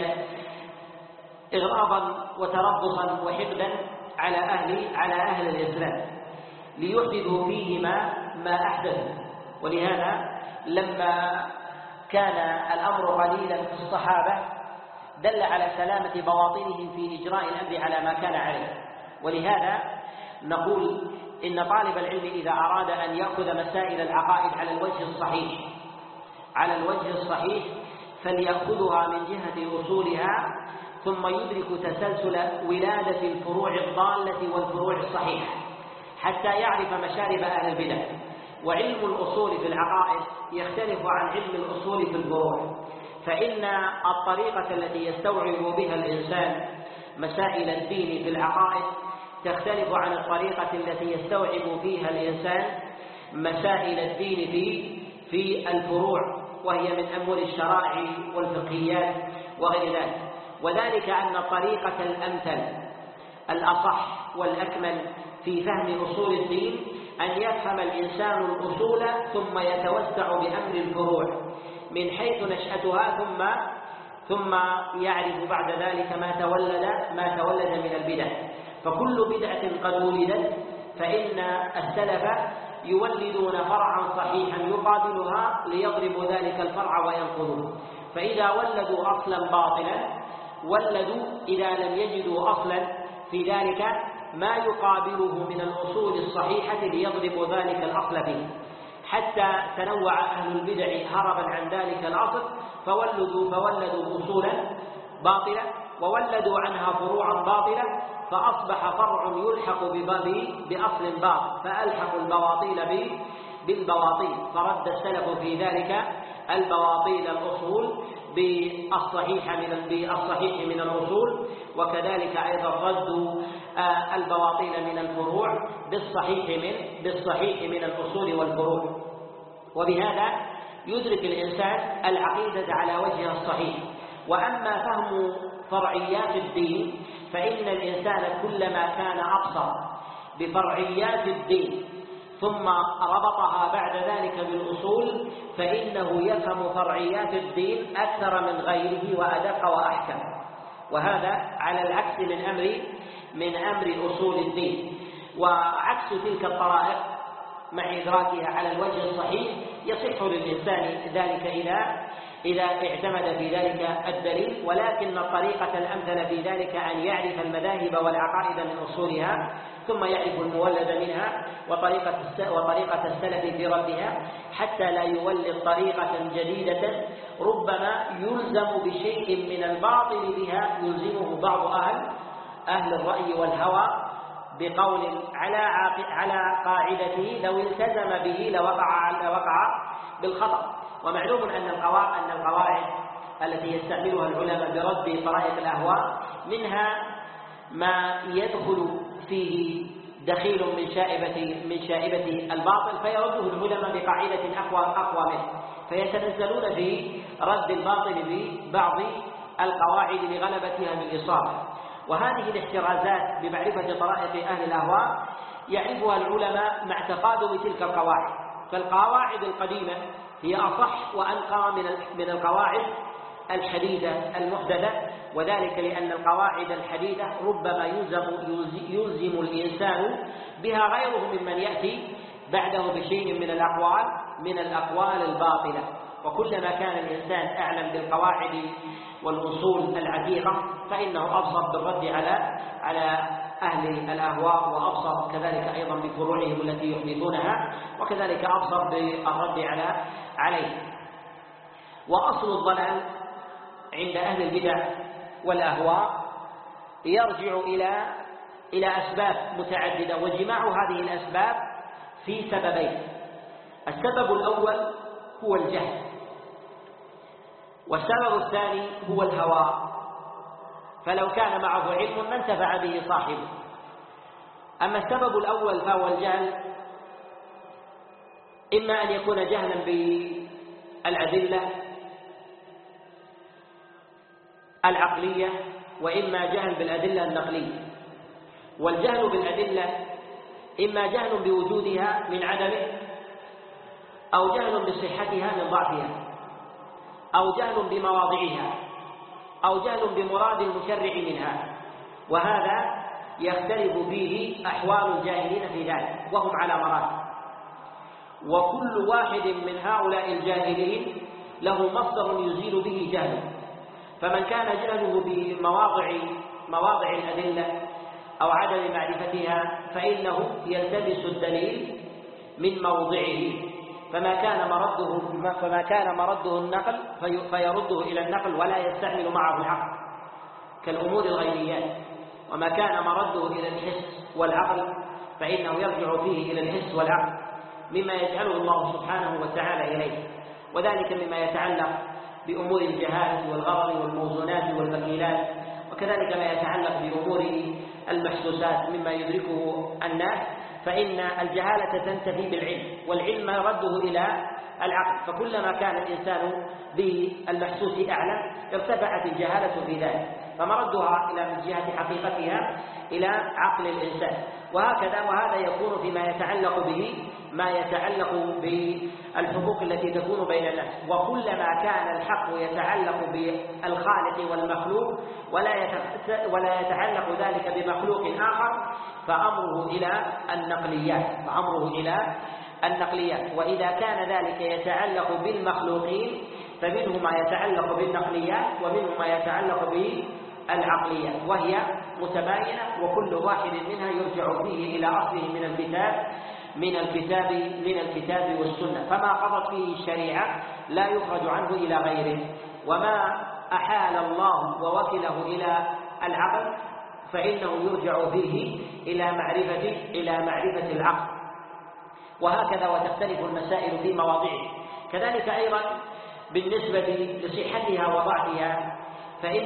Speaker 1: إغراضا وتربصا وحقدا على أهل الإسلام ليحدثوا فيه ما أحدثوا. ولهذا لما كان الأمر قليلا في الصحابة دل على سلامة بواطنهم في إجراء الأمر على ما كان عليه. ولهذا نقول إن طالب العلم إذا أراد أن يأخذ مسائل العقائد على الوجه الصحيح فليأخذها من جهة أصولها، ثم يدرك تسلسل ولادة الفروع الضالة والفروع الصحيحة حتى يعرف مشارب أهل البدع. وعلم الأصول في العقائد يختلف عن علم الأصول في الفروع، فإن الطريقة التي يستوعب بها الإنسان مسائل الدين في العقائد تختلف عن الطريقة التي يستوعب فيها الإنسان مسائل الدين في الفروع، وهي من أمور الشرائع والفقهيات وغير ذلك. وذلك أن الطريقة الأمثل الأصح والأكمل في فهم أصول الدين أن يفهم الإنسان الأصول ثم يتوسع بأمر الفروع من حيث نشأتها، ثم يعرف بعد ذلك ما تولد من البدع. فكل بدعة قد ولدت فإن السلف يولدون فرعا صحيحا يقابلها ليضربوا ذلك الفرع وينقضوه. فإذا ولدوا أصلا باطلا ولدوا إذا لم يجدوا أصلا في ذلك ما يقابله من الأصول الصحيحة ليضربوا ذلك الأصل فيه، حتى تنوع أهل البدع هربا عن ذلك الأصل فولدوا أصولا باطلة وولدوا عنها فروعا باطلة، فأصبح فرع يلحق بأصل باطل، فألحقوا البواطيل بالبواطيل، فرد السلف في ذلك البواطيل الأصول بالصحيح من الأصول، وكذلك أيضا ردوا البواطيل من الفروع بالصحيح من الأصول والفروع. وبهذا يدرك الإنسان العقيدة على وجهها الصحيح. وأما فهم فرعيات الدين فإن الإنسان كلما كان أبصر بفرعيات الدين ثم ربطها بعد ذلك بالأصول فإنه يفهم فرعيات الدين أكثر من غيره وأدق وأحكم. وهذا على العكس من أمر أصول الدين. وعكس تلك الطرائق مع إدراكها على الوجه الصحيح يصح للإنسان ذلك إذا اعتمد في ذلك الدليل، ولكن الطريقة الأمثل في ذلك أن يعرف المذاهب والعقائد من أصولها ثم يعرف المولد منها وطريقة السلف في ردها، حتى لا يولد طريقة جديدة ربما يلزم بشيء من الباطل بها يلزمه بعض أهل الرأي والهوى بقول على قاعدته لو التزم به لوقع بالخطأ. ومعلوم أن القواعد التي يستعملها العلماء برد طرائق الأهواء منها ما يدخل فيه دخيل من شائبة الباطل فيرده العلماء بقاعدة أقوى منه، فيتنزلون في رد الباطل ببعض القواعد لغلبتها بالإصابة. وهذه الاحترازات بمعرفة طرائق أهل الأهواء يعرفها العلماء مع تقادم تلك القواعد. فالقواعد القديمة هي أصح وأنقى من القواعد الحديثة المحدثة، وذلك لأن القواعد الحديثة ربما يلزم الإنسان بها غيره ممن يأتي بعده بشيء من الأقوال الباطلة. وكلما كان الإنسان أعلم بالقواعد والأصول العتيقة فإنه أبصر بالرد على أهل الأهواء، وأبصر كذلك أيضا بفروعهم التي يحدثونها، وكذلك أبصر بالرد عليه. وأصل الضلال عند أهل البدع والأهواء يرجع إلى أسباب متعددة، وجماع هذه الأسباب في سببين. السبب الأول هو الجهل، والسبب الثاني هو الهوى، فلو كان معه علم ما انتفع به صاحبه. أما السبب الأول فهو الجهل، إما أن يكون جهلا بالأدلة العقلية، وإما جهل بالأدلة النقلية. والجهل بالأدلة إما جهل بوجودها من عدمه، أو جهل بصحتها من ضعفها، أو جهل بمواضعها، أو جهل بمراد المشرع منها، وهذا يختلف فيه أحوال الجاهلين في ذلك، وهم على مراتب. وكل واحد من هؤلاء الجاهلين له مصدر يزيل به جهله، فمن كان جهله بمواضع الأدلة أو عدم معرفتها فإنه يلتمس الدليل من موضعه، فما كان مرده النقل فيرده إلى النقل ولا يستعمل معه العقل كالأمور الغيبيات، وما كان مرده إلى الحس والعقل فإنه يرجع فيه إلى الحس والعقل مما يجعله الله سبحانه وتعالى إليه، وذلك مما يتعلق بأمور الجهالة والغرر والموزونات والمكيلات، وكذلك ما يتعلق بأمور المحسوسات مما يدركه الناس، فإن الجهالة تنتفي بالعلم، والعلم يرده إلى العقل، فكلما كان الإنسان بالمحسوس أعلم ارتفعت الجهالة في ذلك، فمردها إلى من جهة حقيقتها إلى عقل الإنسان. وهذا يكون فيما يتعلق به ما يتعلق بالحقوق التي تكون بين الناس. وكلما كان الحق يتعلق بالخالق والمخلوق ولا يتعلق ذلك بمخلوق آخر فأمره إلى النقليات. وإذا كان ذلك يتعلق بالمخلوقين فمنه ما يتعلق بالنقليات ومنه ما يتعلق بالعقليات، وهي متباينة، وكل واحد منها يرجع فيه إلى أصله من الكتاب والسنة. فما قضت فيه الشريعة لا يخرج عنه إلى غيره، وما أحال الله ووكله إلى العقل فإنه يرجع فيه إلى معرفة العقل. وهكذا وتختلف المسائل في مواضعه. كذلك أيضا بالنسبة لصحتها وضعفها فإن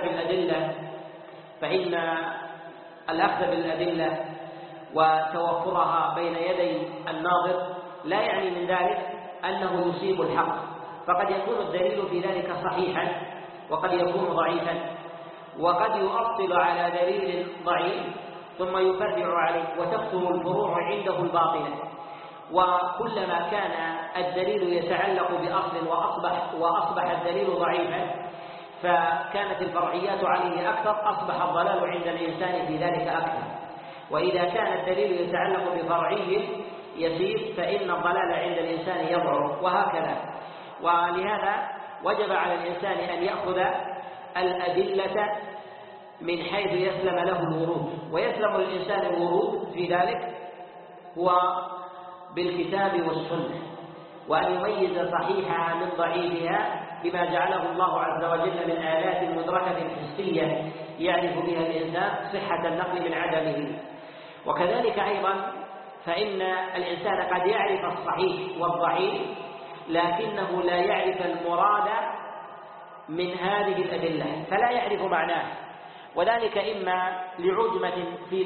Speaker 1: الأخذ بالأدلة وتوفرها بين يدي الناظر لا يعني من ذلك أنه يصيب الحق، فقد يكون الدليل في ذلك صحيحا وقد يكون ضعيفا، وقد يؤصل على دليل ضعيف ثم يفرع عليه وتكثر الفروع عنده الباطلة. وكلما كان الدليل يتعلق بأصل وأصبح الدليل ضعيفا فكانت الفرعيات عليه أكثر، أصبح الضلال عند الإنسان في ذلك أكثر. وإذا كان الدليل يتعلق بفرعي يسير فإن الضلال عند الإنسان يضعف، وهكذا. ولهذا وجب على الإنسان أن يأخذ الأدلة من حيث يسلم له الورود، ويسلم الإنسان الورود في ذلك هو بالكتاب والسنة، وأن يميز صحيحها من ضعيفها بما جعله الله عز وجل من آلات مدركة حسية يعرف بها الإنسان صحة النقل من عدمه. وكذلك أيضا فإن الإنسان قد يعرف الصحيح والضعيف لكنه لا يعرف المراد من هذه الأدلة، فلا يعرف معناه، وذلك إما لعجمة في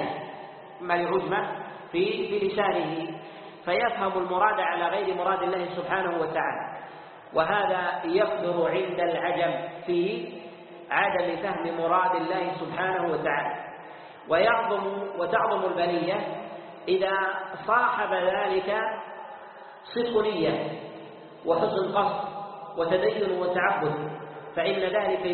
Speaker 1: لسانه فيفهم المراد على غير مراد الله سبحانه وتعالى، وهذا يكثر عند العجم في عدم فهم مراد الله سبحانه وتعالى. وتعظم البلية إذا صاحب ذلك صدق نية وحسن قصد وتدين وتعبد، فإن ذلك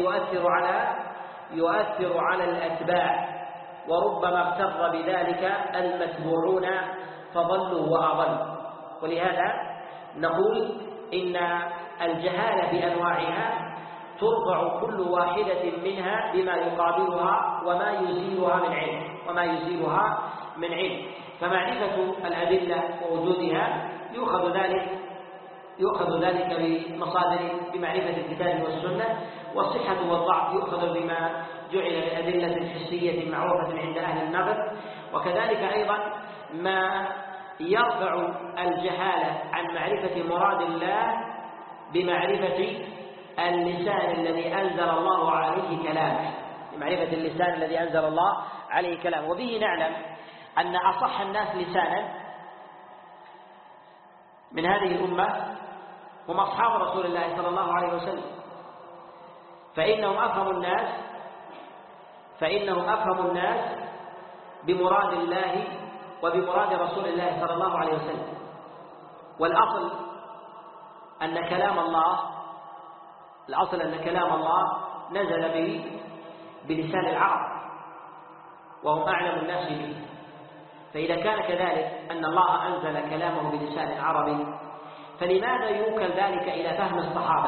Speaker 1: يؤثر على الأتباع، وربما اغتر بذلك المتبوعون فضلوا وأضلوا. ولهذا نقول إن الجهالة بأنواعها ترفع كل واحدة منها بما يقابلها وما يزيلها من علم. فمعرفة الأدلة ووجودها يؤخذ ذلك بمعرفة الكتاب والسنة، والصحة والضعف يؤخذ بما جعل لأدلة حسية معروفة عند أهل النظر. وكذلك أيضا ما يرفع الجهالة عن معرفة مراد الله بمعرفة اللسان الذي أنزل الله عليه كلامه، وبه نعلم أن أصح الناس لسانا من هذه الأمة هم أصحاب رسول الله صلى الله عليه وسلم، فإنهم أفهم الناس بمراد الله وبمراد رسول الله صلى الله عليه وسلم. والأصل أن كلام الله نزل بلسان العرب، وهم أعلم الناس به. فإذا كان كذلك أن الله أنزل كلامه بلسان عربي، فلماذا يوكل ذلك إلى فهم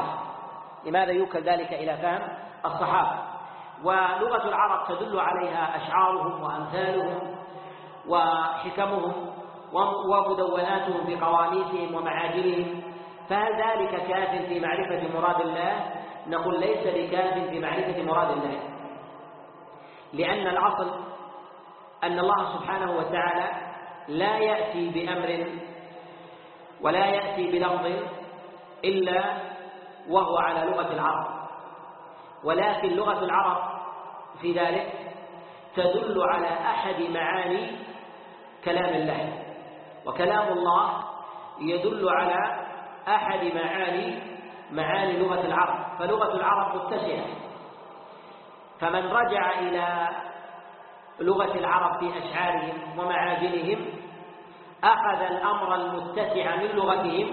Speaker 1: الصحابة؟ ولغة العرب تدل عليها أشعارهم وأمثالهم وحكمهم ومدوناتهم بقواميسهم ومعاجلهم، فهل ذلك كاف في معرفة مراد الله؟ نقول ليس بكاف في معرفة مراد الله، لأن الأصل أن الله سبحانه وتعالى لا يأتي بأمر ولا يأتي بلفظ إلا وهو على لغة العرب، ولكن لغة العرب في ذلك تدل على أحد معاني كلام الله، وكلام الله يدل على أحد معاني لغة العرب، فلغة العرب متسعة. فمن رجع إلى لغة العرب في أشعارهم ومعاجلهم أخذ الأمر المتسع من لغتهم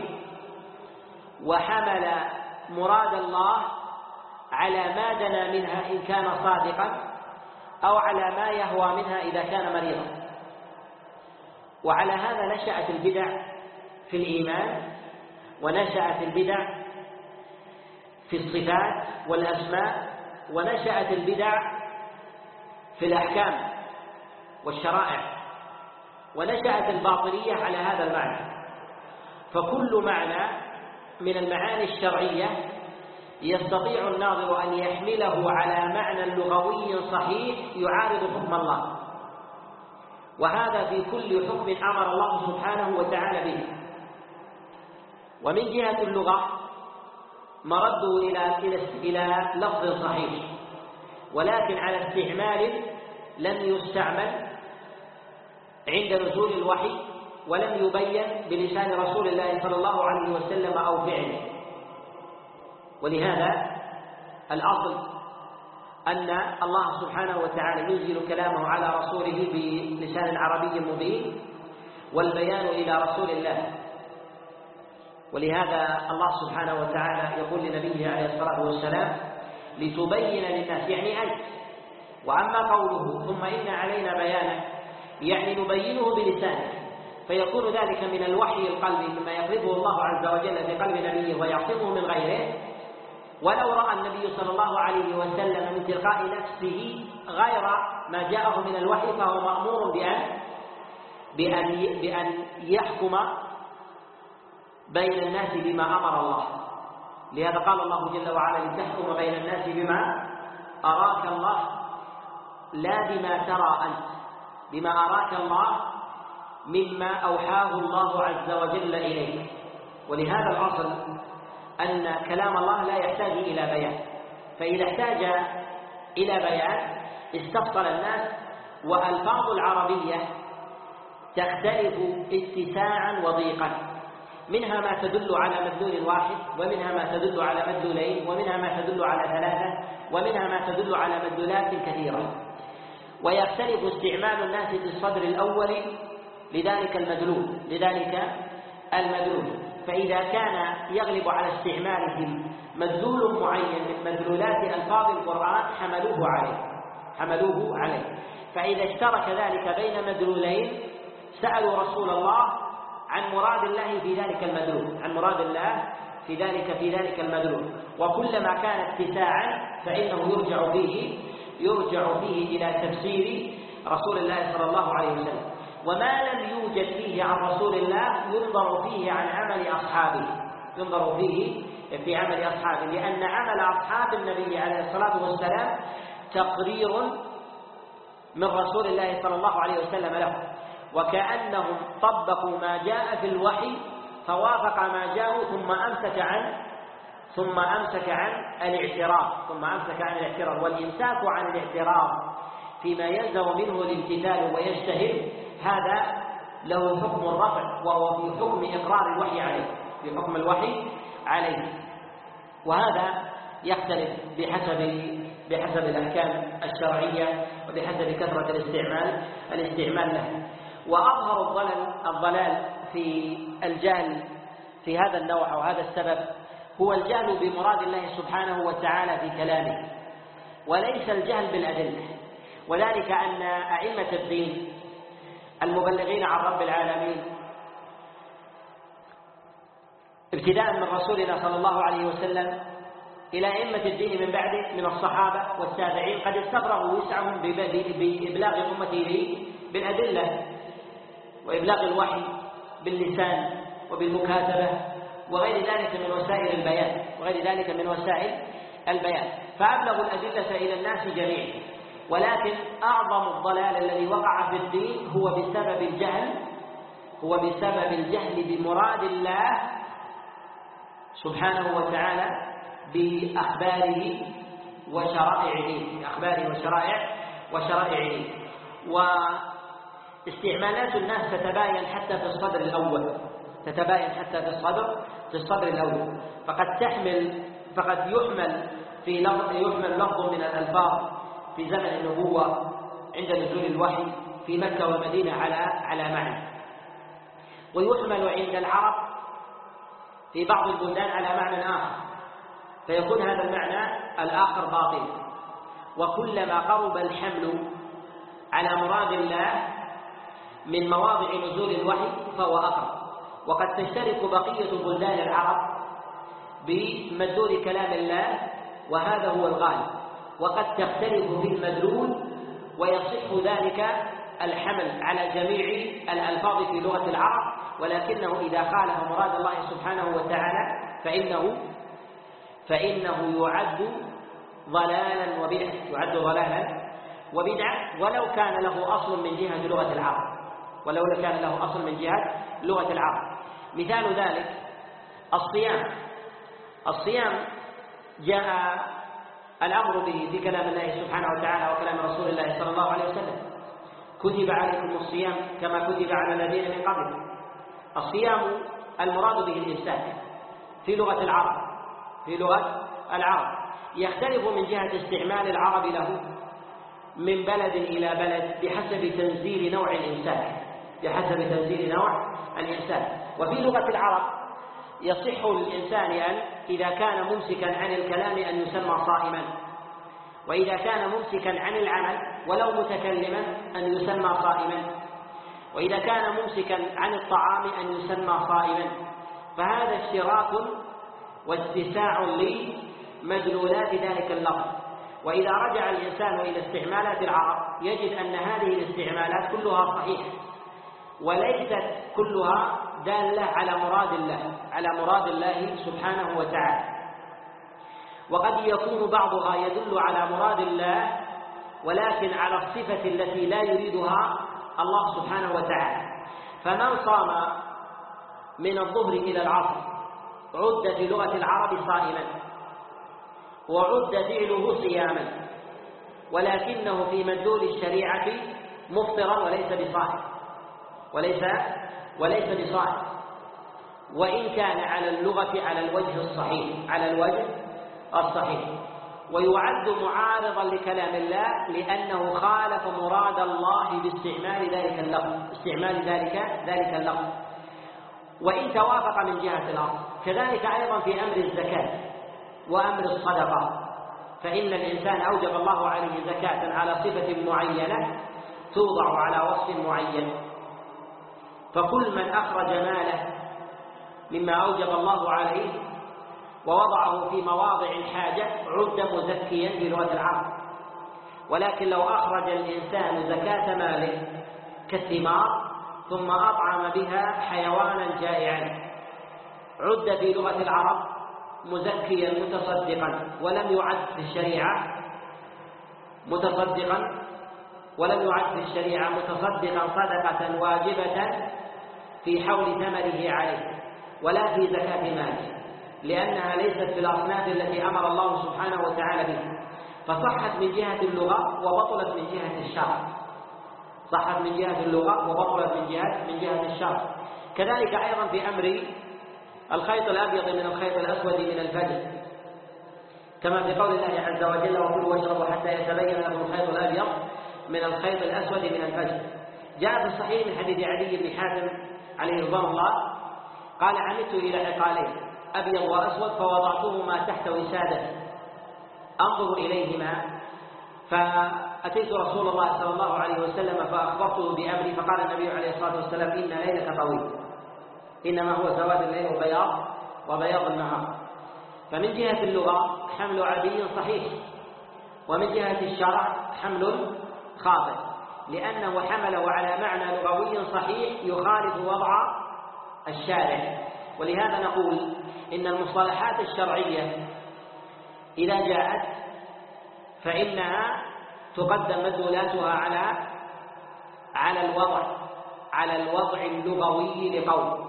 Speaker 1: وحمل مراد الله على ما دنا منها إن كان صادقا، أو على ما يهوى منها إذا كان مريضا. وعلى هذا نشأت البدع في الإيمان، ونشأت البدع في الصفات والأسماء، ونشأت البدع في الأحكام والشرائع، ونشأت الباطنية على هذا المعنى. فكل معنى من المعاني الشرعية يستطيع الناظر أن يحمله على معنى لغوي صحيح يعارض حكم الله، وهذا في كل حكم أمر الله سبحانه وتعالى به. ومن جهة اللغة مرده إلى لفظ صحيح، ولكن على استعمال لم يستعمل عند نزول الوحي، ولم يبين بلسان رسول الله صلى الله عليه وسلم أو فعله. ولهذا الأصل أن الله سبحانه وتعالى ينزل كلامه على رسوله بلسان عربي مبين، والبيان إلى رسول الله. ولهذا الله سبحانه وتعالى يقول لنبيه عليه الصلاة والسلام: لتبين للناس، يعني أنت. وأما قوله ثم إن علينا بيانه، يعني نبينه بلسانه، فيكون ذلك من الوحي القلبي مما يقذفه الله عز وجل في قلب نبيه ويعصمه من غيره. ولو رأى النبي صلى الله عليه وسلم من تلقاء نفسه غير ما جاءه من الوحي، فهو مأمور بأن يحكم بين الناس بما أمر الله. لهذا قال الله جل وعلا: لتحكم بين الناس بما أراك الله، لا بما ترى أنت، بما أراك الله مما أوحاه الله عز وجل إليك. ولهذا الأصل أن كلام الله لا يحتاج إلى بيان، فإذا احتاج إلى بيان استفصل الناس. وألفاظ العربية تختلف اتساعا وضيقا، منها ما تدل على مدلول واحد، ومنها ما تدل على مدلولين، ومنها ما تدل على ثلاثة، ومنها ما تدل على مدلولات كثيرة. ويختلف استعمال الناس في الصدر الأول لذلك المدلول، فإذا كان يغلب على استعماله مدلول معين من مدلولات ألفاظ القرآن حملوه عليه. فإذا اشترك ذلك بين مدلولين سألوا رسول الله عن مراد الله في ذلك المدلول، وكلما كان اتساعا فإنه يرجع فيه إلى تفسير رسول الله صلى الله عليه وسلم. وما لم يوجد فيه عن رسول الله ينظر فيه في عمل أصحابه، لأن عمل أصحاب النبي عليه الصلاة والسلام تقرير من رسول الله صلى الله عليه وسلم له، وكأنهم طبقوا ما جاء في الوحي فوافق ما جاءوا ثم أمسك عن الاعتراض. والإمساك عن الاعتراض فيما يلزم منه الامتثال ويجتهد هذا له حكم الرفع، وهو في حكم إقرار الوحي عليه، وهذا يختلف بحسب الأحكام الشرعية وبحسب كثرة الاستعمال له. وأظهر الضلال في الجهل في هذا النوع أو هذا السبب هو الجهل بمراد الله سبحانه وتعالى في كلامه، وليس الجهل بالأدلة. وذلك أن أئمة الدين المبلغين عن رب العالمين ابتداء من رسولنا صلى الله عليه وسلم إلى أئمة الدين من بعده من الصحابة والتابعين قد استغرقوا وسعهم بإبلاغ أمته بالأدلة وإبلاغ الوحي باللسان وبالمكاتبة وغير ذلك من وسائل البيان، فأبلغوا الأدلة إلى الناس جميعا. ولكن أعظم الضلال الذي وقع في الدين هو بسبب الجهل بمراد الله سبحانه وتعالى بأخباره وشرائعه. واستعمالات الناس تتباين حتى في الصدر الأول، فقد يحمل لفظ من الألفاظ في زمن النبوة عند نزول الوحي في مكة والمدينة على معنى، ويحمل عند العرب في بعض البلدان على معنى آخر، فيكون هذا المعنى الآخر باطل. وكلما قرب الحمل على مراد الله من مواضع نزول الوحي فهو أقرب. وقد تشترك بقية بلدان العرب بمدلول كلام الله، وهذا هو الغالب، وقد تختلف في المدلول، ويصح ذلك الحمل على جميع الألفاظ في لغة العرب، ولكنه إذا خالف مراد الله سبحانه وتعالى فإنه يعد ضلالا وبدعة ولو كان له أصل من جهة لغة العرب. مثال ذلك الصيام جاء الأمر به في كلام الله سبحانه وتعالى وكلام رسول الله صلى الله عليه وسلم: كتب عليكم الصيام كما كتب على الذين من قبلكم. الصيام المراد به الإمساك في لغة العرب يختلف من جهة استعمال العرب له من بلد إلى بلد بحسب تنزيل نوع الإمساك. وفي لغة العرب يصح الإنسان إذا كان ممسكا عن الكلام أن يسمى صائما، وإذا كان ممسكا عن العمل ولو متكلما أن يسمى صائما، وإذا كان ممسكا عن الطعام أن يسمى صائما. فهذا اشتراك واتساع لمدلولات ذلك اللفظ. وإذا رجع الإنسان إلى استعمالات العرب يجد أن هذه الاستعمالات كلها صحيحة، وليست كلها دالة على مراد الله سبحانه وتعالى. وقد يكون بعضها يدل على مراد الله ولكن على الصفة التي لا يريدها الله سبحانه وتعالى. فمن صام من الظهر إلى العصر عد في لغة العرب صائما، وعد فعله صياما، ولكنه في مدلول الشريعة مفطرا وليس بصائم، وإن كان على اللغة على الوجه الصحيح. ويعد معارضا لكلام الله لأنه خالف مراد الله باستعمال ذلك اللفظ وإن توافق من جهة الأصل. كذلك أيضا في أمر الزكاة وأمر الصدقة، فإن الإنسان أوجب الله عليه زكاة على صفة معينة توضع على وصف معين، فكل من أخرج ماله مما أوجب الله عليه ووضعه في مواضع الحاجة عد مزكيا بلغة العرب. ولكن لو أخرج الإنسان زكاة ماله كالثمار ثم أطعم بها حيوانا جائعا عد في لغة العرب مزكيا متصدقا، ولم يعد في الشريعة متصدقا صدقة واجبة في حول ثمره عليه ولا في زكاة ماله، لأنها ليست في الأصناف التي أمر الله سبحانه وتعالى بها، فصحت من جهة اللغة وبطلت من جهة الشرع. كذلك أيضا في أمر الخيط الأبيض من الخيط الأسود من الفجر، كما في قول الله عز وجل: وكلوا واشربوا حتى يتبين لكم الخيط الأبيض من الخيط الأسود من الفجر. جاء في الصحيح من حديث علي بن حاتم عليه رضوان الله قال: عمدت إلى عقالين أبيض وأسود فوضعتهما تحت وسادتي أنظر إليهما، فأتيت رسول الله صلى الله عليه وسلم فأخبرته بأمري، فقال النبي عليه الصلاة والسلام: إن ليلك طويل، إنما هو سواد الليل وبياض النهار. فمن جهة اللغة حمل عدي صحيح، ومن جهة الشرع حمل خاطئ، لأنه حمله على معنى لغوي صحيح يخالف وضع الشارع. ولهذا نقول إن المصطلحات الشرعية إذا جاءت فإنها تقدم مدلولاتها على الوضع اللغوي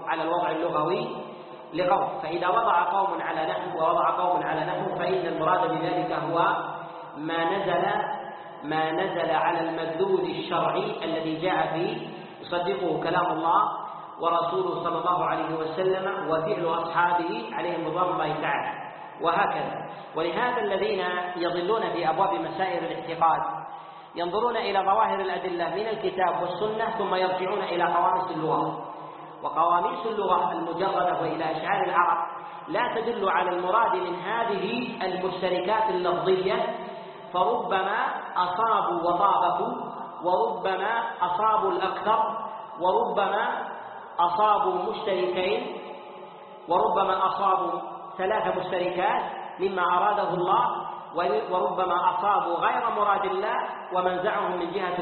Speaker 1: لقول، فإذا وضع قوم على نحو ووضع قوم على نحو فإن المراد بذلك هو ما نزل على المدلول الشرعي الذي جاء فيه يصدقه كلام الله ورسوله صلى الله عليه وسلم وفعل أصحابه عليهم رضوان الله تعالى، وهكذا. ولهذا الذين يضلون في أبواب مسائل الاعتقاد ينظرون إلى ظواهر الأدلة من الكتاب والسنة ثم يرجعون إلى قواميس اللغة، وقواميس اللغة المجردة وإلى أشعار العرب لا تدل على المراد من هذه المشتركات اللفظية، فربما أصابوا وطابقوا، وربما أصابوا الأكثر، وربما أصابوا مشتركين، وربما أصابوا 3 مشتركات مما أراده الله، وربما أصابوا غير مراد الله ومنزعهم من جهة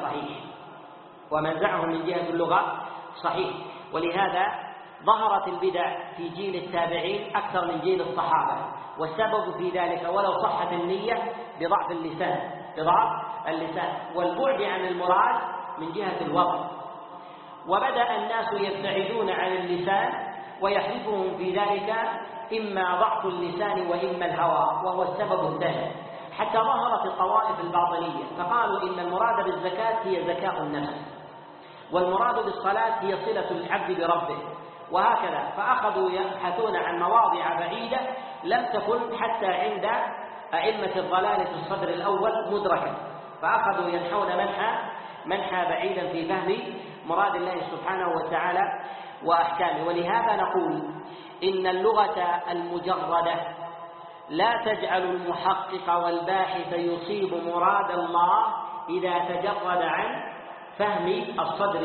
Speaker 1: اللغة صحيح. ولهذا ظهرت البدع في جيل التابعين أكثر من جيل الصحابة، والسبب في ذلك ولو صحت النية بضعف اللسان والبعد عن المراد من جهة الوضع. وبدأ الناس يبتعدون عن اللسان ويحرفهم في ذلك إما ضعف اللسان وإما الهوى، وهو السبب الثاني، حتى ظهرت الطوائف الباطنية فقالوا إن المراد بالزكاة هي زكاة النفس، والمراد بالصلاة هي صلة العبد بربه، وهكذا. فأخذوا يبحثون عن مواضع بعيدة لم تكن حتى عند أئمة الضلال في الصدر الأول مدركة، فأخذوا ينحون منحى بعيدا في فهم مراد الله سبحانه وتعالى وأحكامه. ولهذا نقول إن اللغة المجردة لا تجعل المحقق والباحث يصيب مراد الله إذا تجرد عن فهم الصدر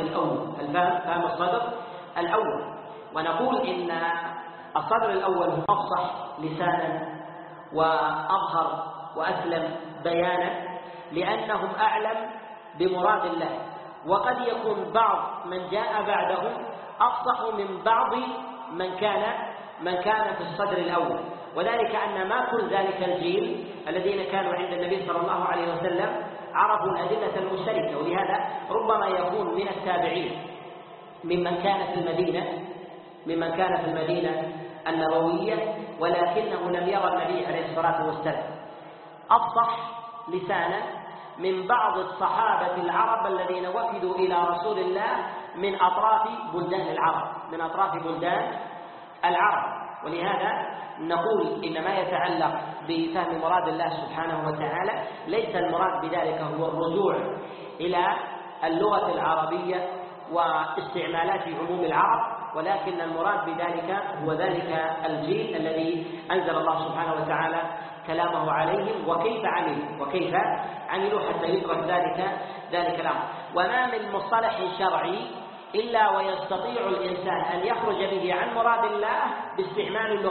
Speaker 1: الأول. ونقول إن الصدر الأول هو أفصح لسانا وأظهر وأسلم بيانا، لأنهم أعلم بمراد الله، وقد يكون بعض من جاء بعدهم أفصح من بعض من كان في الصدر الأول، وذلك أن ما كل ذلك الجيل الذين كانوا عند النبي صلى الله عليه وسلم عرفوا الأدلة المشتركة. ولهذا ربما يكون من التابعين ممن كان في المدينة النبوية ولكنه لم يرى النبي عليه الصلاة والسلام، أفصح لسانا من بعض الصحابة العرب الذين وفدوا إلى رسول الله من أطراف بلدان العرب. ولهذا نقول إن ما يتعلق بفهم مراد الله سبحانه وتعالى ليس المراد بذلك هو الرجوع إلى اللغة العربية واستعمالات عموم العرب، ولكن المراد بذلك هو ذلك الجيل الذي أنزل الله سبحانه وتعالى كلامه عليهم وكيف عملوا حتى يدرك ذلك الأمر. وما من مصطلح شرعي إلا ويستطيع الإنسان أن يخرج به عن مراد الله باستعمال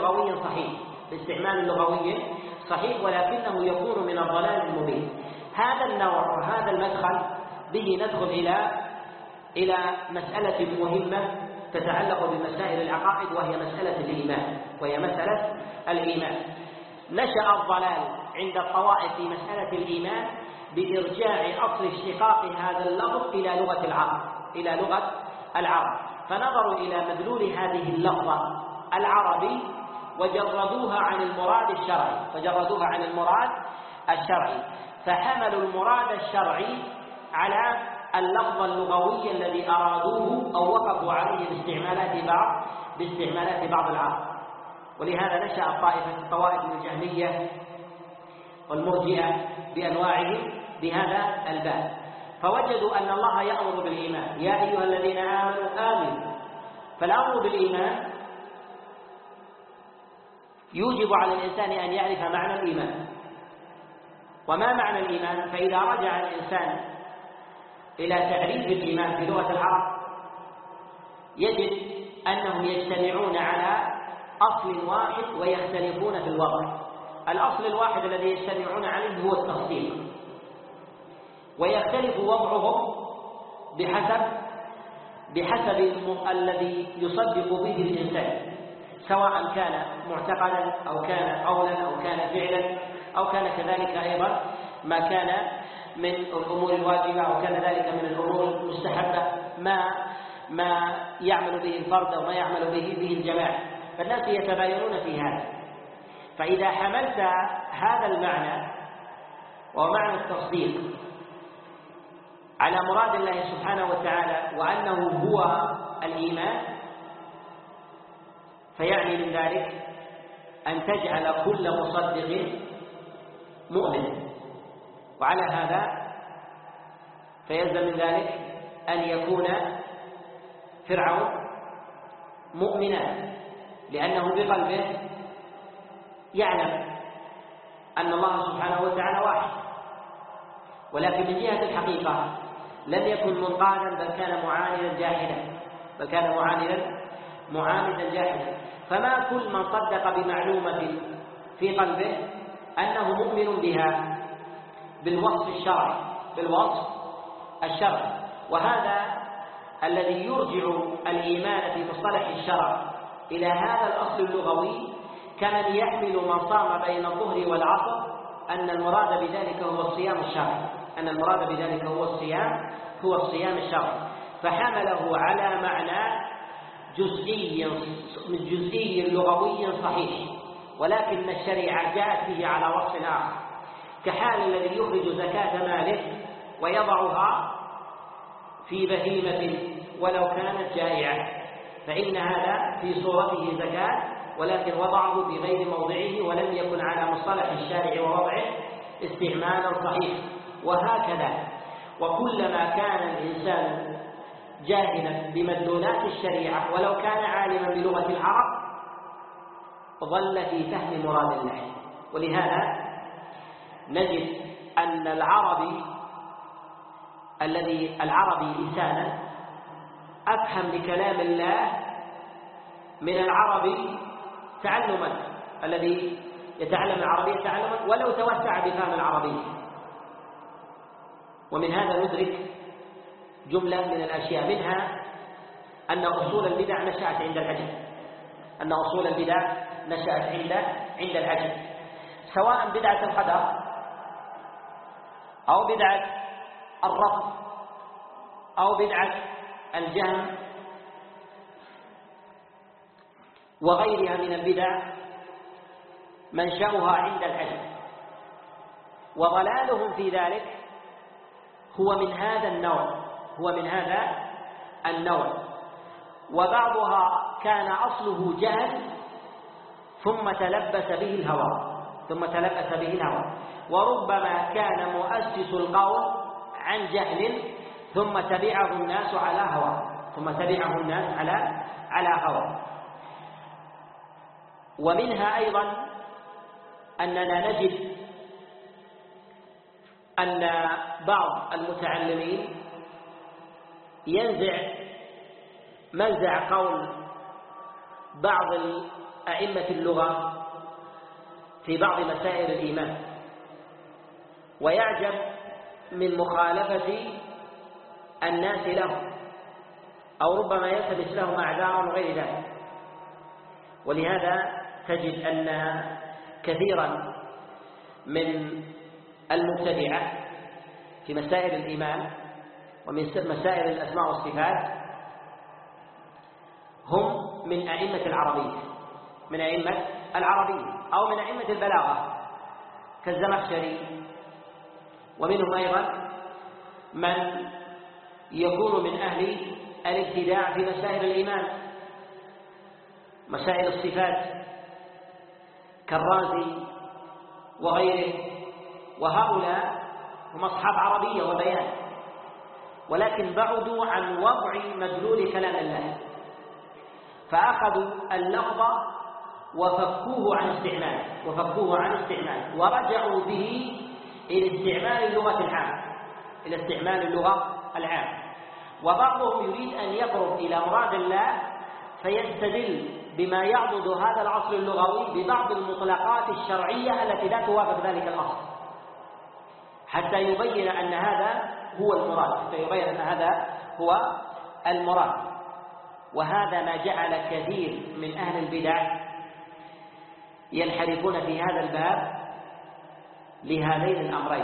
Speaker 1: لغوي صحيح، ولكنه يكون من الضلال المبين. هذا النوع وهذا المدخل به ندخل إلى مسألة مهمة تتعلق بمسائل العقائد، وهي مسألة الإيمان. نشأ الضلال عند الطوائف في مسألة الإيمان بإرجاع أصل اشتقاق هذا اللفظ إلى لغة العرب، فنظروا إلى مدلول هذه اللفظة العربي وجردوها عن المراد الشرعي، فحملوا المراد الشرعي على اللفظ اللغوي الذي أرادوه أو وقفوا عليه باستعمالات بعض العرب. ولهذا نشأ الطوائف الجهمية والمرجئة بأنواعهم بهذا الباب، فوجدوا أن الله يأمر بالإيمان، يا أيها الذين آمنوا. فالأمر بالإيمان يوجب على الإنسان أن يعرف معنى الإيمان. وما معنى الإيمان؟ فإذا رجع الإنسان إلى تعريف الإيمان في لغة العرب يجد أنهم يجتمعون على أصل واحد ويختلفون في الوضع. الأصل الواحد الذي يجتمعون عليه هو التصديق، ويختلف وضعهم بحسب الذي يصدق به الإنسان، سواء كان معتقدا أو كان قولا أو كان فعلا أو كان كذلك أيضا ما كان من الأمور الواجبة أو كان ذلك من الأمور المستحبة، ما يعمل به الفرد أو ما يعمل به الجماعة. فالناس يتباينون في هذا. فإذا حملت هذا المعنى ومعنى التصديق على مراد الله سبحانه وتعالى وأنه هو الإيمان، فيعني من ذلك أن تجعل كل مصدق مؤمن. وعلى هذا فيلزم من ذلك أن يكون فرعون مؤمنا، لأنه بقلبه يعلم أن الله سبحانه وتعالى واحد، ولكن من جهة الحقيقة لم يكن منقادا، بل كان معاندا جاحدا. فما كل من صدق بمعلومة في قلبه أنه مؤمن بها بالوصف الشرعي. وهذا الذي يرجع الإيمان في مصطلح الشرع إلى هذا الأصل اللغوي كمن يحمل من صام بين الظهر والعصر أن المراد بذلك هو الصيام الشرعي، فحمله على معنى جزئي لغوي صحيح، ولكن الشريعة جاءت به على وصف آخر، كحال الذي يخرج زكاة ماله ويضعها في بهيمة ولو كانت جائعة، فإن هذا في صورته زكاة، ولكن وضعه في غير موضعه ولم يكن على مصطلح الشارع ووضعه استعمالا صحيح. وهكذا، وكلما كان الإنسان جاهلا بمدلولات الشريعة ولو كان عالما بلغة العرب ضل في فهم مراد الله. ولهذا نجد أن العربي لسانا أفهم لكلام الله من العربي تعلما، الذي يتعلم العربية تعلما ولو توسع بفهم العربية. ومن هذا ندرك جملة من الأشياء، منها أن أصول البدع نشأت عند العجم، سواء بدعة القدر أو بدعة الرفض أو بدعة الجهم وغيرها من البدع، منشأها عند العجم، وضلالهم في ذلك هو من هذا النوع. وبعضها كان أصله جهل ثم تلبس به الهوى، وربما كان مؤسس القول عن جهل ثم تبعه الناس على هوى. ومنها أيضا أننا نجد أن بعض المتعلمين منزع قول بعض أئمة اللغة في بعض مسائل الإيمان، ويعجب من مخالفة الناس له، أو ربما يلتمس لهم أعذارا وغير ذلك. ولهذا تجد أن كثيرا من المبتدعة في مسائل الإيمان ومن مسائل الأسماء والصفات هم من أئمة العربية أو من أئمة البلاغة كالزمخشري، ومنهم أيضا من يكون من أهل الابتداع في مسائل الإيمان، مسائل الصفات كالرازي وغيره، وهؤلاء هم أصحاب عربية وبيان، ولكن بعدوا عن وضع مدلول كلام الله، فأخذوا اللفظ وفكوه عن استعماله ورجعوا به إلى استعمال اللغة العام. وبعضهم يريد أن يقرب إلى مراد الله فيستدل بما يعضد هذا الأصل اللغوي ببعض المطلقات الشرعية التي لا توافق ذلك الأصل، حتى يبين أن هذا هو المراد. وهذا ما جعل كثير من أهل البدع ينحرفون في هذا الباب لهذين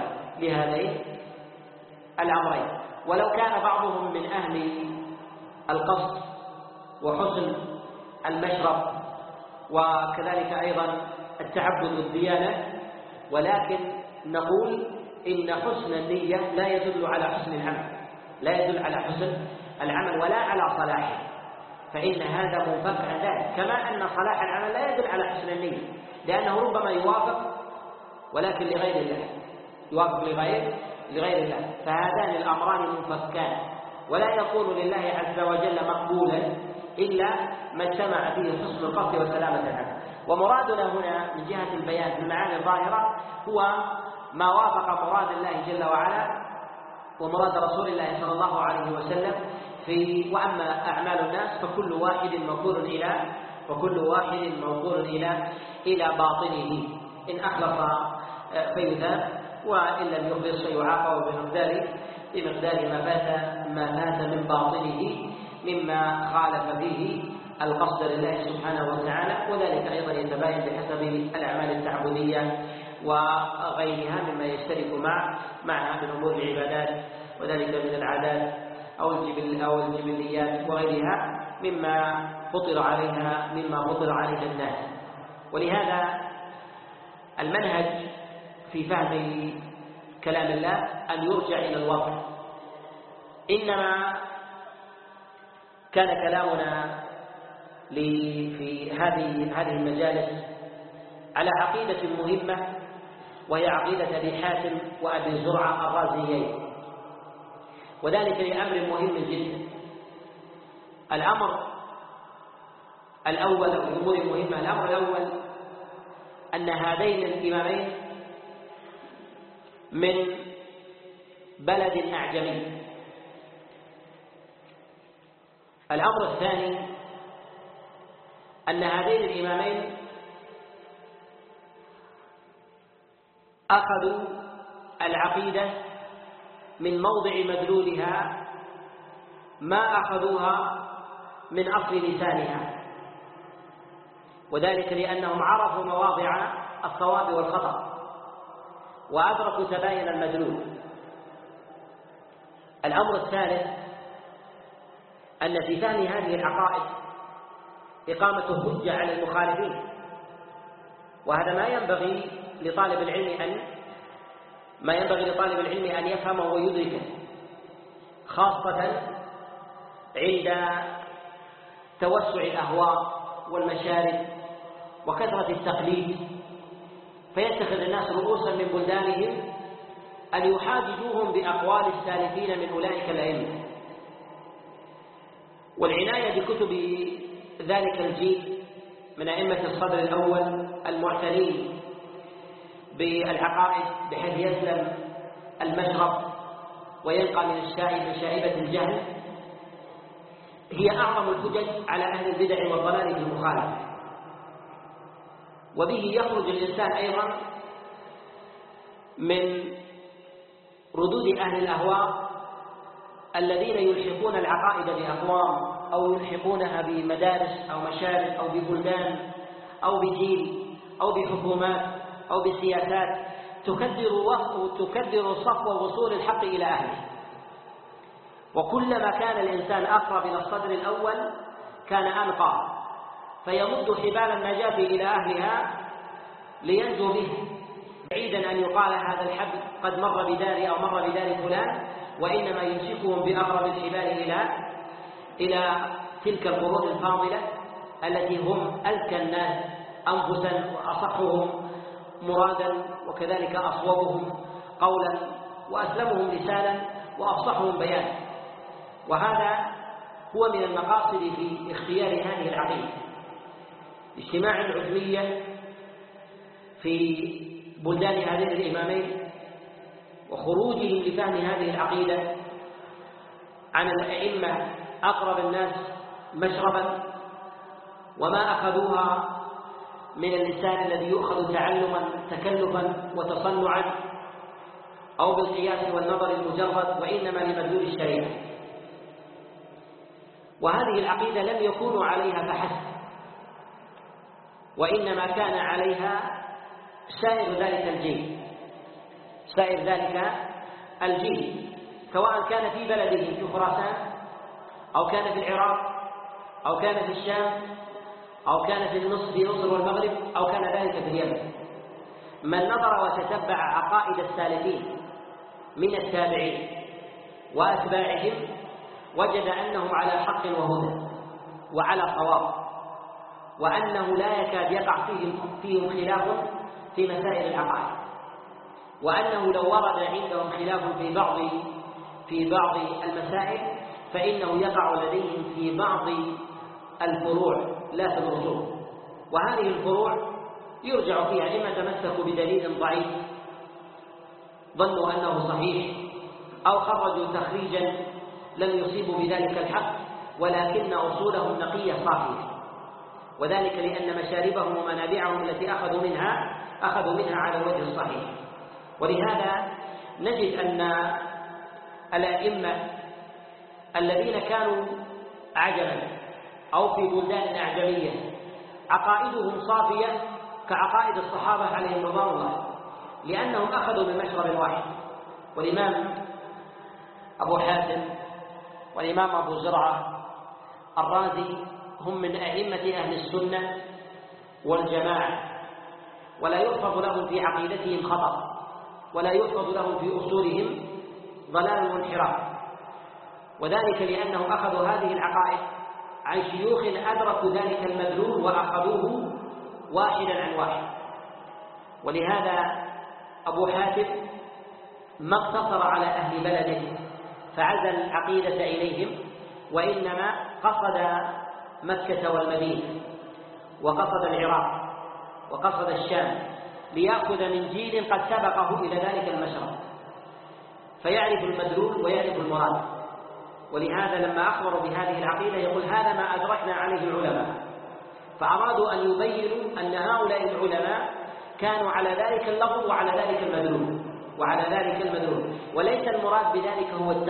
Speaker 1: الأمرين. ولو كان بعضهم من أهل القصد وحسن المشرب وكذلك أيضا التعبد والديانة، ولكن نقول إن حسن النية لا يدل على حسن العمل ولا على صلاحه، فإن هذا منفك عن ذلك، كما أن صلاح العمل لا يدل على حسن النية، لأنه ربما يوافق ولكن لغير الله، فهذان الأمران منفكان، ولا يكون لله عز وجل مقبولا إلا ما اجتمع فيه حسن القصد وسلامة العمل. ومرادنا هنا من جهة البيان في المعاني الظاهرة هو ما وافق مراد الله جل وعلا ومراد رسول الله صلى الله عليه وسلم وأما أعمال الناس فكل واحد موكول إلى باطنه، إن أخلص فيثاب وإن لم يخلص فيعاقب بمقدار ما فات من باطنه مما خالف فيه القصد لله سبحانه وتعالى. وذلك أيضا يتباين بحسب الأعمال التعبدية وغيرها مما يشترك معها من أمور العبادات، وذلك من العادات أو الجبليات وغيرها مما فطر عليها الناس. ولهذا المنهج في فهم كلام الله أن يرجع إلى الواقع. إنما كان كلامنا في هذه المجالس على عقيدة مهمة، وهي عقيدة أبي حاتم وأبي زرعة الرازيين، وذلك لأمر مهم جدا. الأمر الأول أو الأمور المهمة، الأمر الأول أن هذين الإمامين من بلد أعجمي. الأمر الثاني أن هذين الإمامين أخذوا العقيدة من موضع مدلولها ما أخذوها من أصل لسانها، وذلك لأنهم عرفوا مواضع الصواب والخطأ وأدركوا تباين المدلول. الأمر الثالث أن في فهم هذه العقائد إقامة الحجة على المخالفين، وهذا ما ينبغي لطالب العلم أن يفهمه ويدركه، خاصة عند توسع الأهواء والمشارب وكثرة التقليد، فيتخذ الناس رؤوسا من بلدانهم أن يحاججوهم بأقوال السالفين من أولئك الأئمة. والعناية بكتب ذلك الجيل من أئمة الصدر الأول المعتنين بالعقائد بحيث يسلم المشرب ويلقى من شائبة الجهل، هي أعظم الحجج على أهل البدع والضلال في المخالفة. وبه يخرج الإنسان أيضا من ردود أهل الأهواء الذين يلحقون العقائد بأقوام أو يلحقونها بمدارس أو مشارف أو ببلدان أو بجيل أو بحكومات أو بسياسات تكدر صفو وصول الحق إلى أهله. وكلما كان الإنسان أقرب إلى الصدر الأول كان أنقى، فيمد حبال النجاة إلى أهلها لينجو به، بعيدا أن يقال هذا الحبل قد مر بداري أو مر بدار فلان، وإنما يمسكهم بأقرب الحبال إلى تلك القرون الفاضلة التي هم أذكى الناس أنفسا وأصحهم مرادا وكذلك أصوبهم قولا وأسلمهم لسانا وأفصحهم بيانا. وهذا هو من المقاصد في اختيار هذه العقيدة، اجتماع العلمية في بلدان هذين الإمامين وخروجهم لفهم هذه العقيدة عن الأئمة أقرب الناس مشربا، وما أخذوها من اللسان الذي يؤخذ تعلما تكلفا وتصنعا أو بالقياس والنظر المجرد، وإنما لمدلول الشريعة. وهذه العقيدة لم يكونوا عليها فحسب، وإنما كان عليها سائر ذلك الجيل سواء كان في بلده في خراسان أو كان في العراق أو كان في الشام أو كان في مصر والمغرب أو كان ذلك في اليمن. من نظر وتتبع عقائد السالفين من التابعين وأتباعهم وجد أنهم على حق وهدى وعلى صواب، وأنه لا يكاد يقع فيهم خلاف في مسائل العقائد، وأنه لو ورد عندهم خلاف في بعض المسائل فإنه يقع لديهم في بعض الفروع لا في الأصول. وهذه الفروع يرجع فيها إما تمسكوا بدليل ضعيف ظنوا أنه صحيح، أو خرجوا تخريجا لم يصيبوا بذلك الحق ولكن أصولهم نقية صافية، وذلك لأن مشاربهم ومنابعهم التي أخذوا منها على الوجه الصحيح. ولهذا نجد أن الأئمة الذين كانوا عجما أو في بلدان أعجمية عقائدهم صافية كعقائد الصحابة عليهم رضوان الله، لأنهم أخذوا من مشرب واحد. والإمام أبو حاتم والإمام أبو زرعة الرازي هم من أئمة أهل السنة والجماعة، ولا يحفظ لهم في عقيدتهم خطأ، ولا يحفظ لهم في أصولهم ضلال وانحراف، وذلك لأنهم أخذوا هذه العقائد عن شيوخ أدركوا ذلك المدلول وأخذوه واحدا عن واحد. ولهذا أبو حاتم ما اقتصر على أهل بلده فعزل العقيدة إليهم، وإنما قصد مكة والمدينة وقصد العراق وقصد الشام ليأخذ من جيل قد سبقه إلى ذلك المشرب فيعرف المدلول ويعرف المراد. ولهذا لما أخبروا بهذه العقيدة يقول هذا ما أدركنا عليه العلماء، فأرادوا أن يبينوا أن هؤلاء العلماء كانوا على ذلك اللفظ وعلى ذلك المدلول، وليس المراد بذلك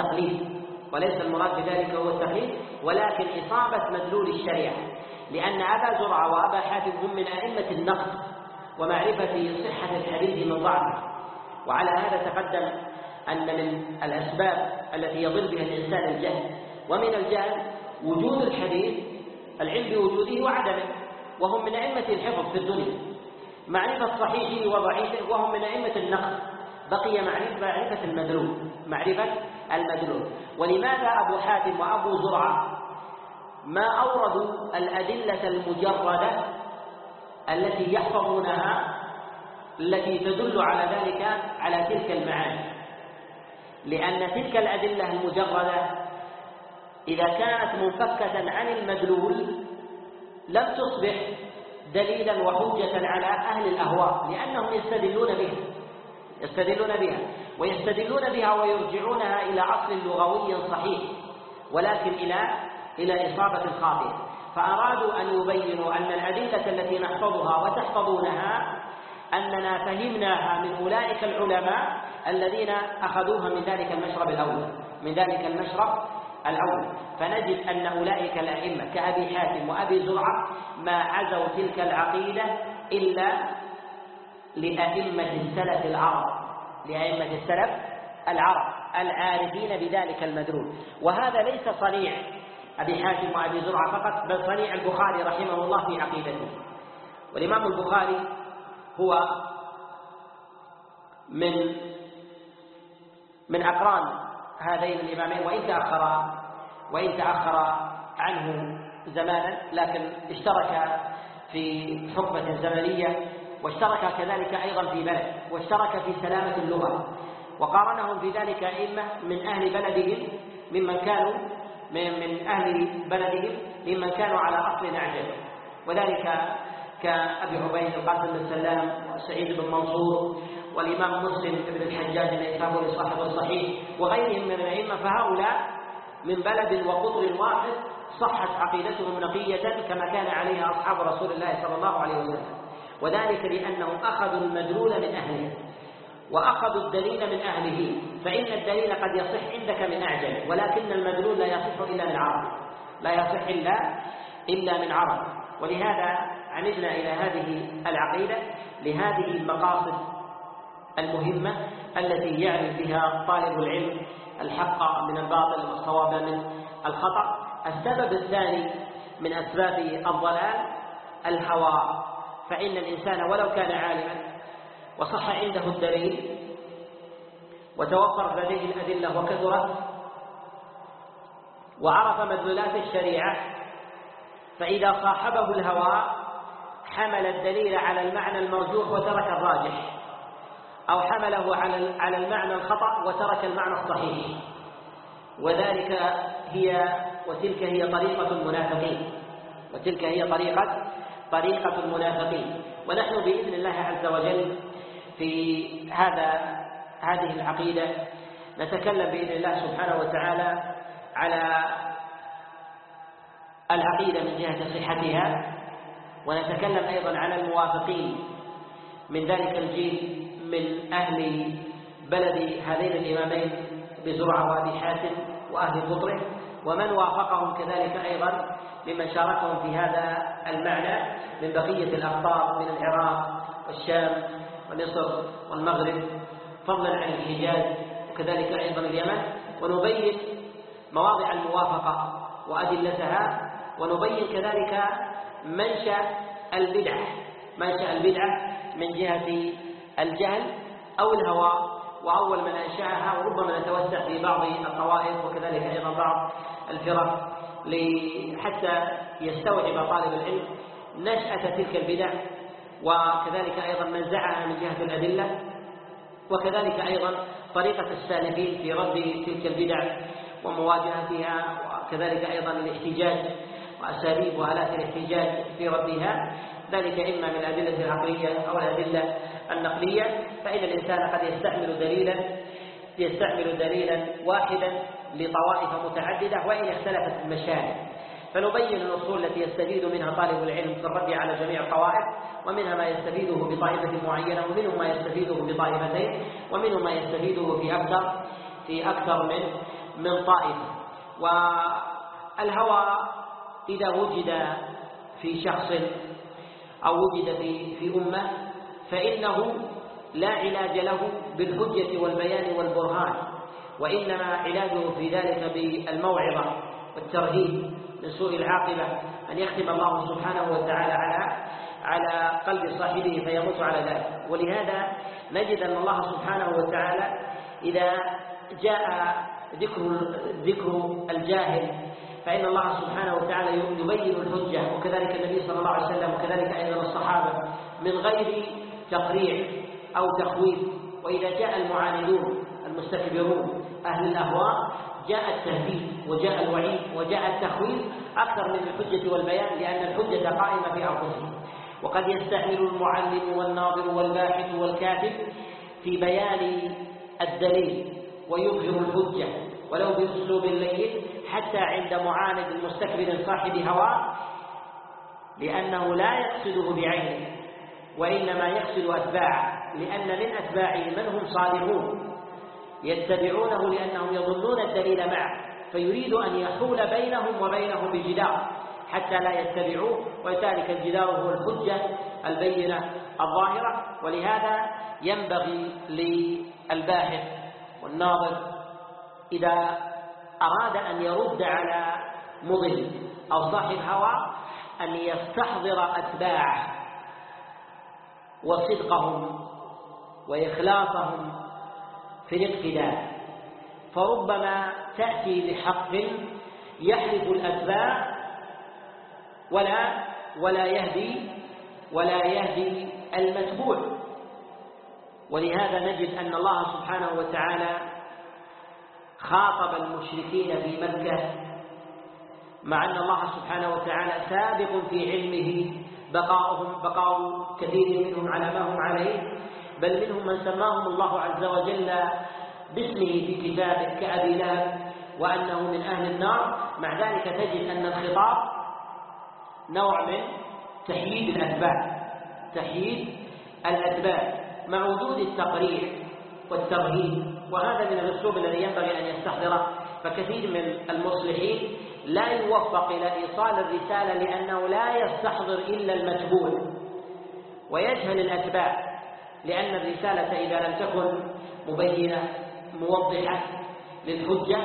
Speaker 1: هو التقليد، ولكن إصابة مدلول الشريعة، لأن أبا زرعة وأبا حاتم هم من أئمة النقد ومعرفة صحة الحديث من ضعفه. وعلى هذا تقدم أن من الأسباب التي يضل بها الإنسان الجهل، ومن الجهل وجود الحديث العلم بوجوده وعدمه، وهم من أئمة الحفظ في الدنيا، معرفة صحيحه وضعيفه، وهم من أئمة النقد، بقي معرفة المدلول. ولماذا أبو حاتم وأبو زرعة ما أوردوا الأدلة المجردة التي يحفظونها التي تدل على ذلك، على تلك المعاني، لأن تلك الأدلة المجردة إذا كانت منفكة عن المدلول لم تصبح دليلا وحجة على أهل الأهواء، لأنهم يستدلون بها ويستدلون بها ويرجعونها إلى أصل لغوي صحيح، ولكن إلى إصابة خاطئة. فأرادوا أن يبينوا أن الأدلة التي نحفظها وتحفظونها أننا فهمناها من أولئك العلماء الذين أخذوها من ذلك المشرب الأول. فنجد أن أولئك الأئمة كأبي حاتم وأبي زرعة ما عزوا تلك العقيدة إلا لأئمة السلف العرب العارفين بذلك المدلول. وهذا ليس صنيع أبي حاتم وأبي زرعة فقط، بل صنيع البخاري رحمه الله في عقيدته. والإمام البخاري هو من أقران هذين الإمامين، وإن تأخر عنه زمانا، لكن اشترك في حقبة زمنية، واشترك كذلك أيضا في بلد، واشترك في سلامة اللغة، وقارنهم في ذلك أئمة من أهل بلدهم ممن كانوا على أصل أعجمي، وذلك كأبي عبيد القاسم بن سلام وسعيد بن منصور والإمام مسلم بن الحجاج النيسابوري صاحب الصحيح وغيرهم من الأئمة. فهؤلاء من بلد وقطر واحد صحت عقيدتهم نقية كما كان عليها أصحاب رسول الله صلى الله عليه وسلم، وذلك لأنهم أخذوا المدلول من أهله وأخذوا الدليل من أهله. فإن الدليل قد يصح عندك من أعجم، ولكن المدلول لا يصح إلا من عرب. ولهذا عمدنا إلى هذه العقيدة لهذه المقاصد المهمة التي يعرف بها طالب العلم الحق من الباطل والصواب من الخطأ. السبب الثاني من أسباب الضلال الهوى، فإن الإنسان ولو كان عالما وصح عنده الدليل وتوفر لديه الأدلة وكثرت وعرف مدلولات الشريعة، فإذا صاحبه الهوى حمل الدليل على المعنى المرجوح وترك الراجح، أو حمله على المعنى الخطأ وترك المعنى الصحيح. وتلك هي طريقة المنافقين. ونحن بإذن الله عز وجل في هذه العقيدة نتكلم بإذن الله سبحانه وتعالى على العقيدة من جهة صحتها، ونتكلم أيضا على الموافقين من ذلك الجيل من أهل بلد هذين الإمامين بزرعة وأبي حاتم وأهل قطره، ومن وافقهم كذلك أيضا ممن شاركهم في هذا المعنى من بقية الأقطار من العراق والشام ومصر والمغرب، فضلا عن الحجاز وكذلك أيضا اليمن. ونبين مواضع الموافقة وأدلتها، ونبين كذلك منشأ البدعة من جهة الجهل أو الهوى، وأول من أنشأها، وربما نتوسع في بعض الطوائف وكذلك أيضا بعض الفرق حتى يستوعب طالب العلم نشأة تلك البدع، وكذلك أيضا من زعها من جهة الأدلة، وكذلك أيضا طريقة السالفين في رد تلك البدع ومواجهتها، وكذلك أيضا الاحتجاج وأساليب وآلات الاحتجاج في ردها، ذلك إما من الأدلة العقلية أو الأدلة النقلية. فإن الإنسان قد يستعمل دليلا واحدا لطوائف متعددة وإن اختلفت المشارع، فنبين الأصول التي يستفيد منها طالب العلم في الرد على جميع الطوائف، ومنها ما يستفيده بطائفة معينة، ومنه ما يستفيده بطائفتين، ومنه ما يستفيده في أكثر من طائفة. والهوى إذا وجد في شخص أو وجد في أمة فإنه لا علاج له بالحجة والبيان والبرهان، وإنما علاجه في ذلك بالموعظة والترهيب من سوء العاقبة، أن يختم الله سبحانه وتعالى على قلب صاحبه فيموت على ذلك. ولهذا نجد أن الله سبحانه وتعالى إذا جاء ذكر الجاهل فإن الله سبحانه وتعالى يبين الحجة، وكذلك النبي صلى الله عليه وسلم، وكذلك أيضا الصحابة، من غير تقريع أو تخويف. وإذا جاء المعاندون المستكبرون أهل الأهواء جاء التهديد وجاء الوعيد وجاء التخويف أكثر من الحجة والبيان، لأن الحجة قائمة في أنفسهم. وقد يستعمل المعلم والناظر والباحث والكاتب في بيان الدليل ويظهر الحجة ولو بأسلوب لين حتى عند معاند مستكبر صاحب هوى، لأنه لا يقصده بعينه وإنما يقصد أتباعه، لأن من أتباعه من هم صالحون يتبعونه لأنهم يظنون الدليل معه، فيريد أن يحول بينهم وبينه بجدار حتى لا يتبعوه، وذلك الجدار هو الحجة البينة الظاهرة. ولهذا ينبغي للباحث والناظر إذا أراد أن يرد على مضل أو صاحب هوى أن يستحضر أتباعه وصدقهم وإخلاصهم في الاقتداء، فربما تأتي بحق يحلف الأتباع ولا يهدي المتبوع. ولهذا نجد أن الله سبحانه وتعالى خاطب المشركين في مكة، مع أن الله سبحانه وتعالى سابق في علمه بقاء كثير منهم على ما هم عليه، بل منهم من سماهم الله عز وجل باسمه في كتابه كأبي لهب وأنه من أهل النار. مع ذلك تجد أن الخطاب نوع من تحييد الأتباع مع وجود التقريع والترهيب، وهذا من الأسلوب الذي ينبغي أن يستحضره. فكثير من المصلحين لا يوفق إلى إيصال الرسالة لأنه لا يستحضر إلا المتبوع ويجهل الأتباع، لأن الرسالة إذا لم تكن مبينة موضحة للحجة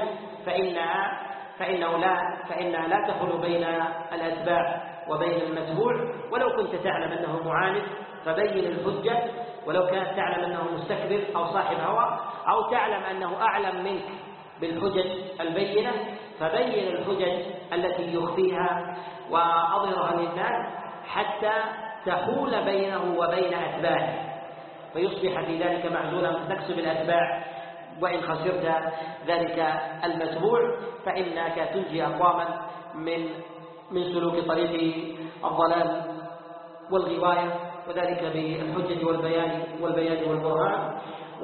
Speaker 1: فإنها لا تخل بين الأتباع وبين المتبوع. ولو كنت تعلم أنه معاند فبين الحجة، ولو كانت تعلم أنه مستكبر أو صاحب هوى، أو تعلم أنه أعلم منك بالحجج البينة فبين الحجج التي يخفيها وأظهرها للناس حتى تحول بينه وبين أتباعه، فيصبح في ذلك معزولا تكسب الأتباع، وإن خسرت ذلك المتبوع فإنك تنجي أقواما من سلوك طريق الضلال والغواية، وذلك بالحجة والبيان والبرهان.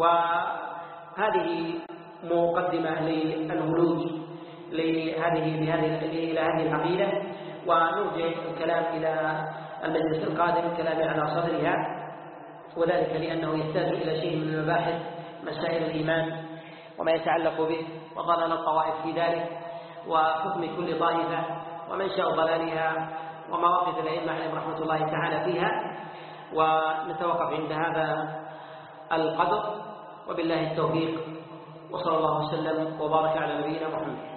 Speaker 1: وهذه مقدمة للولوج إلى هذه العقيدة، ونرجع الكلام إلى المجلس القادم الكلام على صدرها، وذلك لأنه يحتاج إلى شيء من المباحث مسائل الإيمان وما يتعلق به، وضلال الطوائف في ذلك، وحكم كل طائفة، ومنشأ ضلالها، ومواقف الأئمة عليهم رحمة الله تعالى فيها. ونتوقف عند هذا القدر، وبالله التوفيق، وصلى الله وسلم وبارك على نبينا محمد.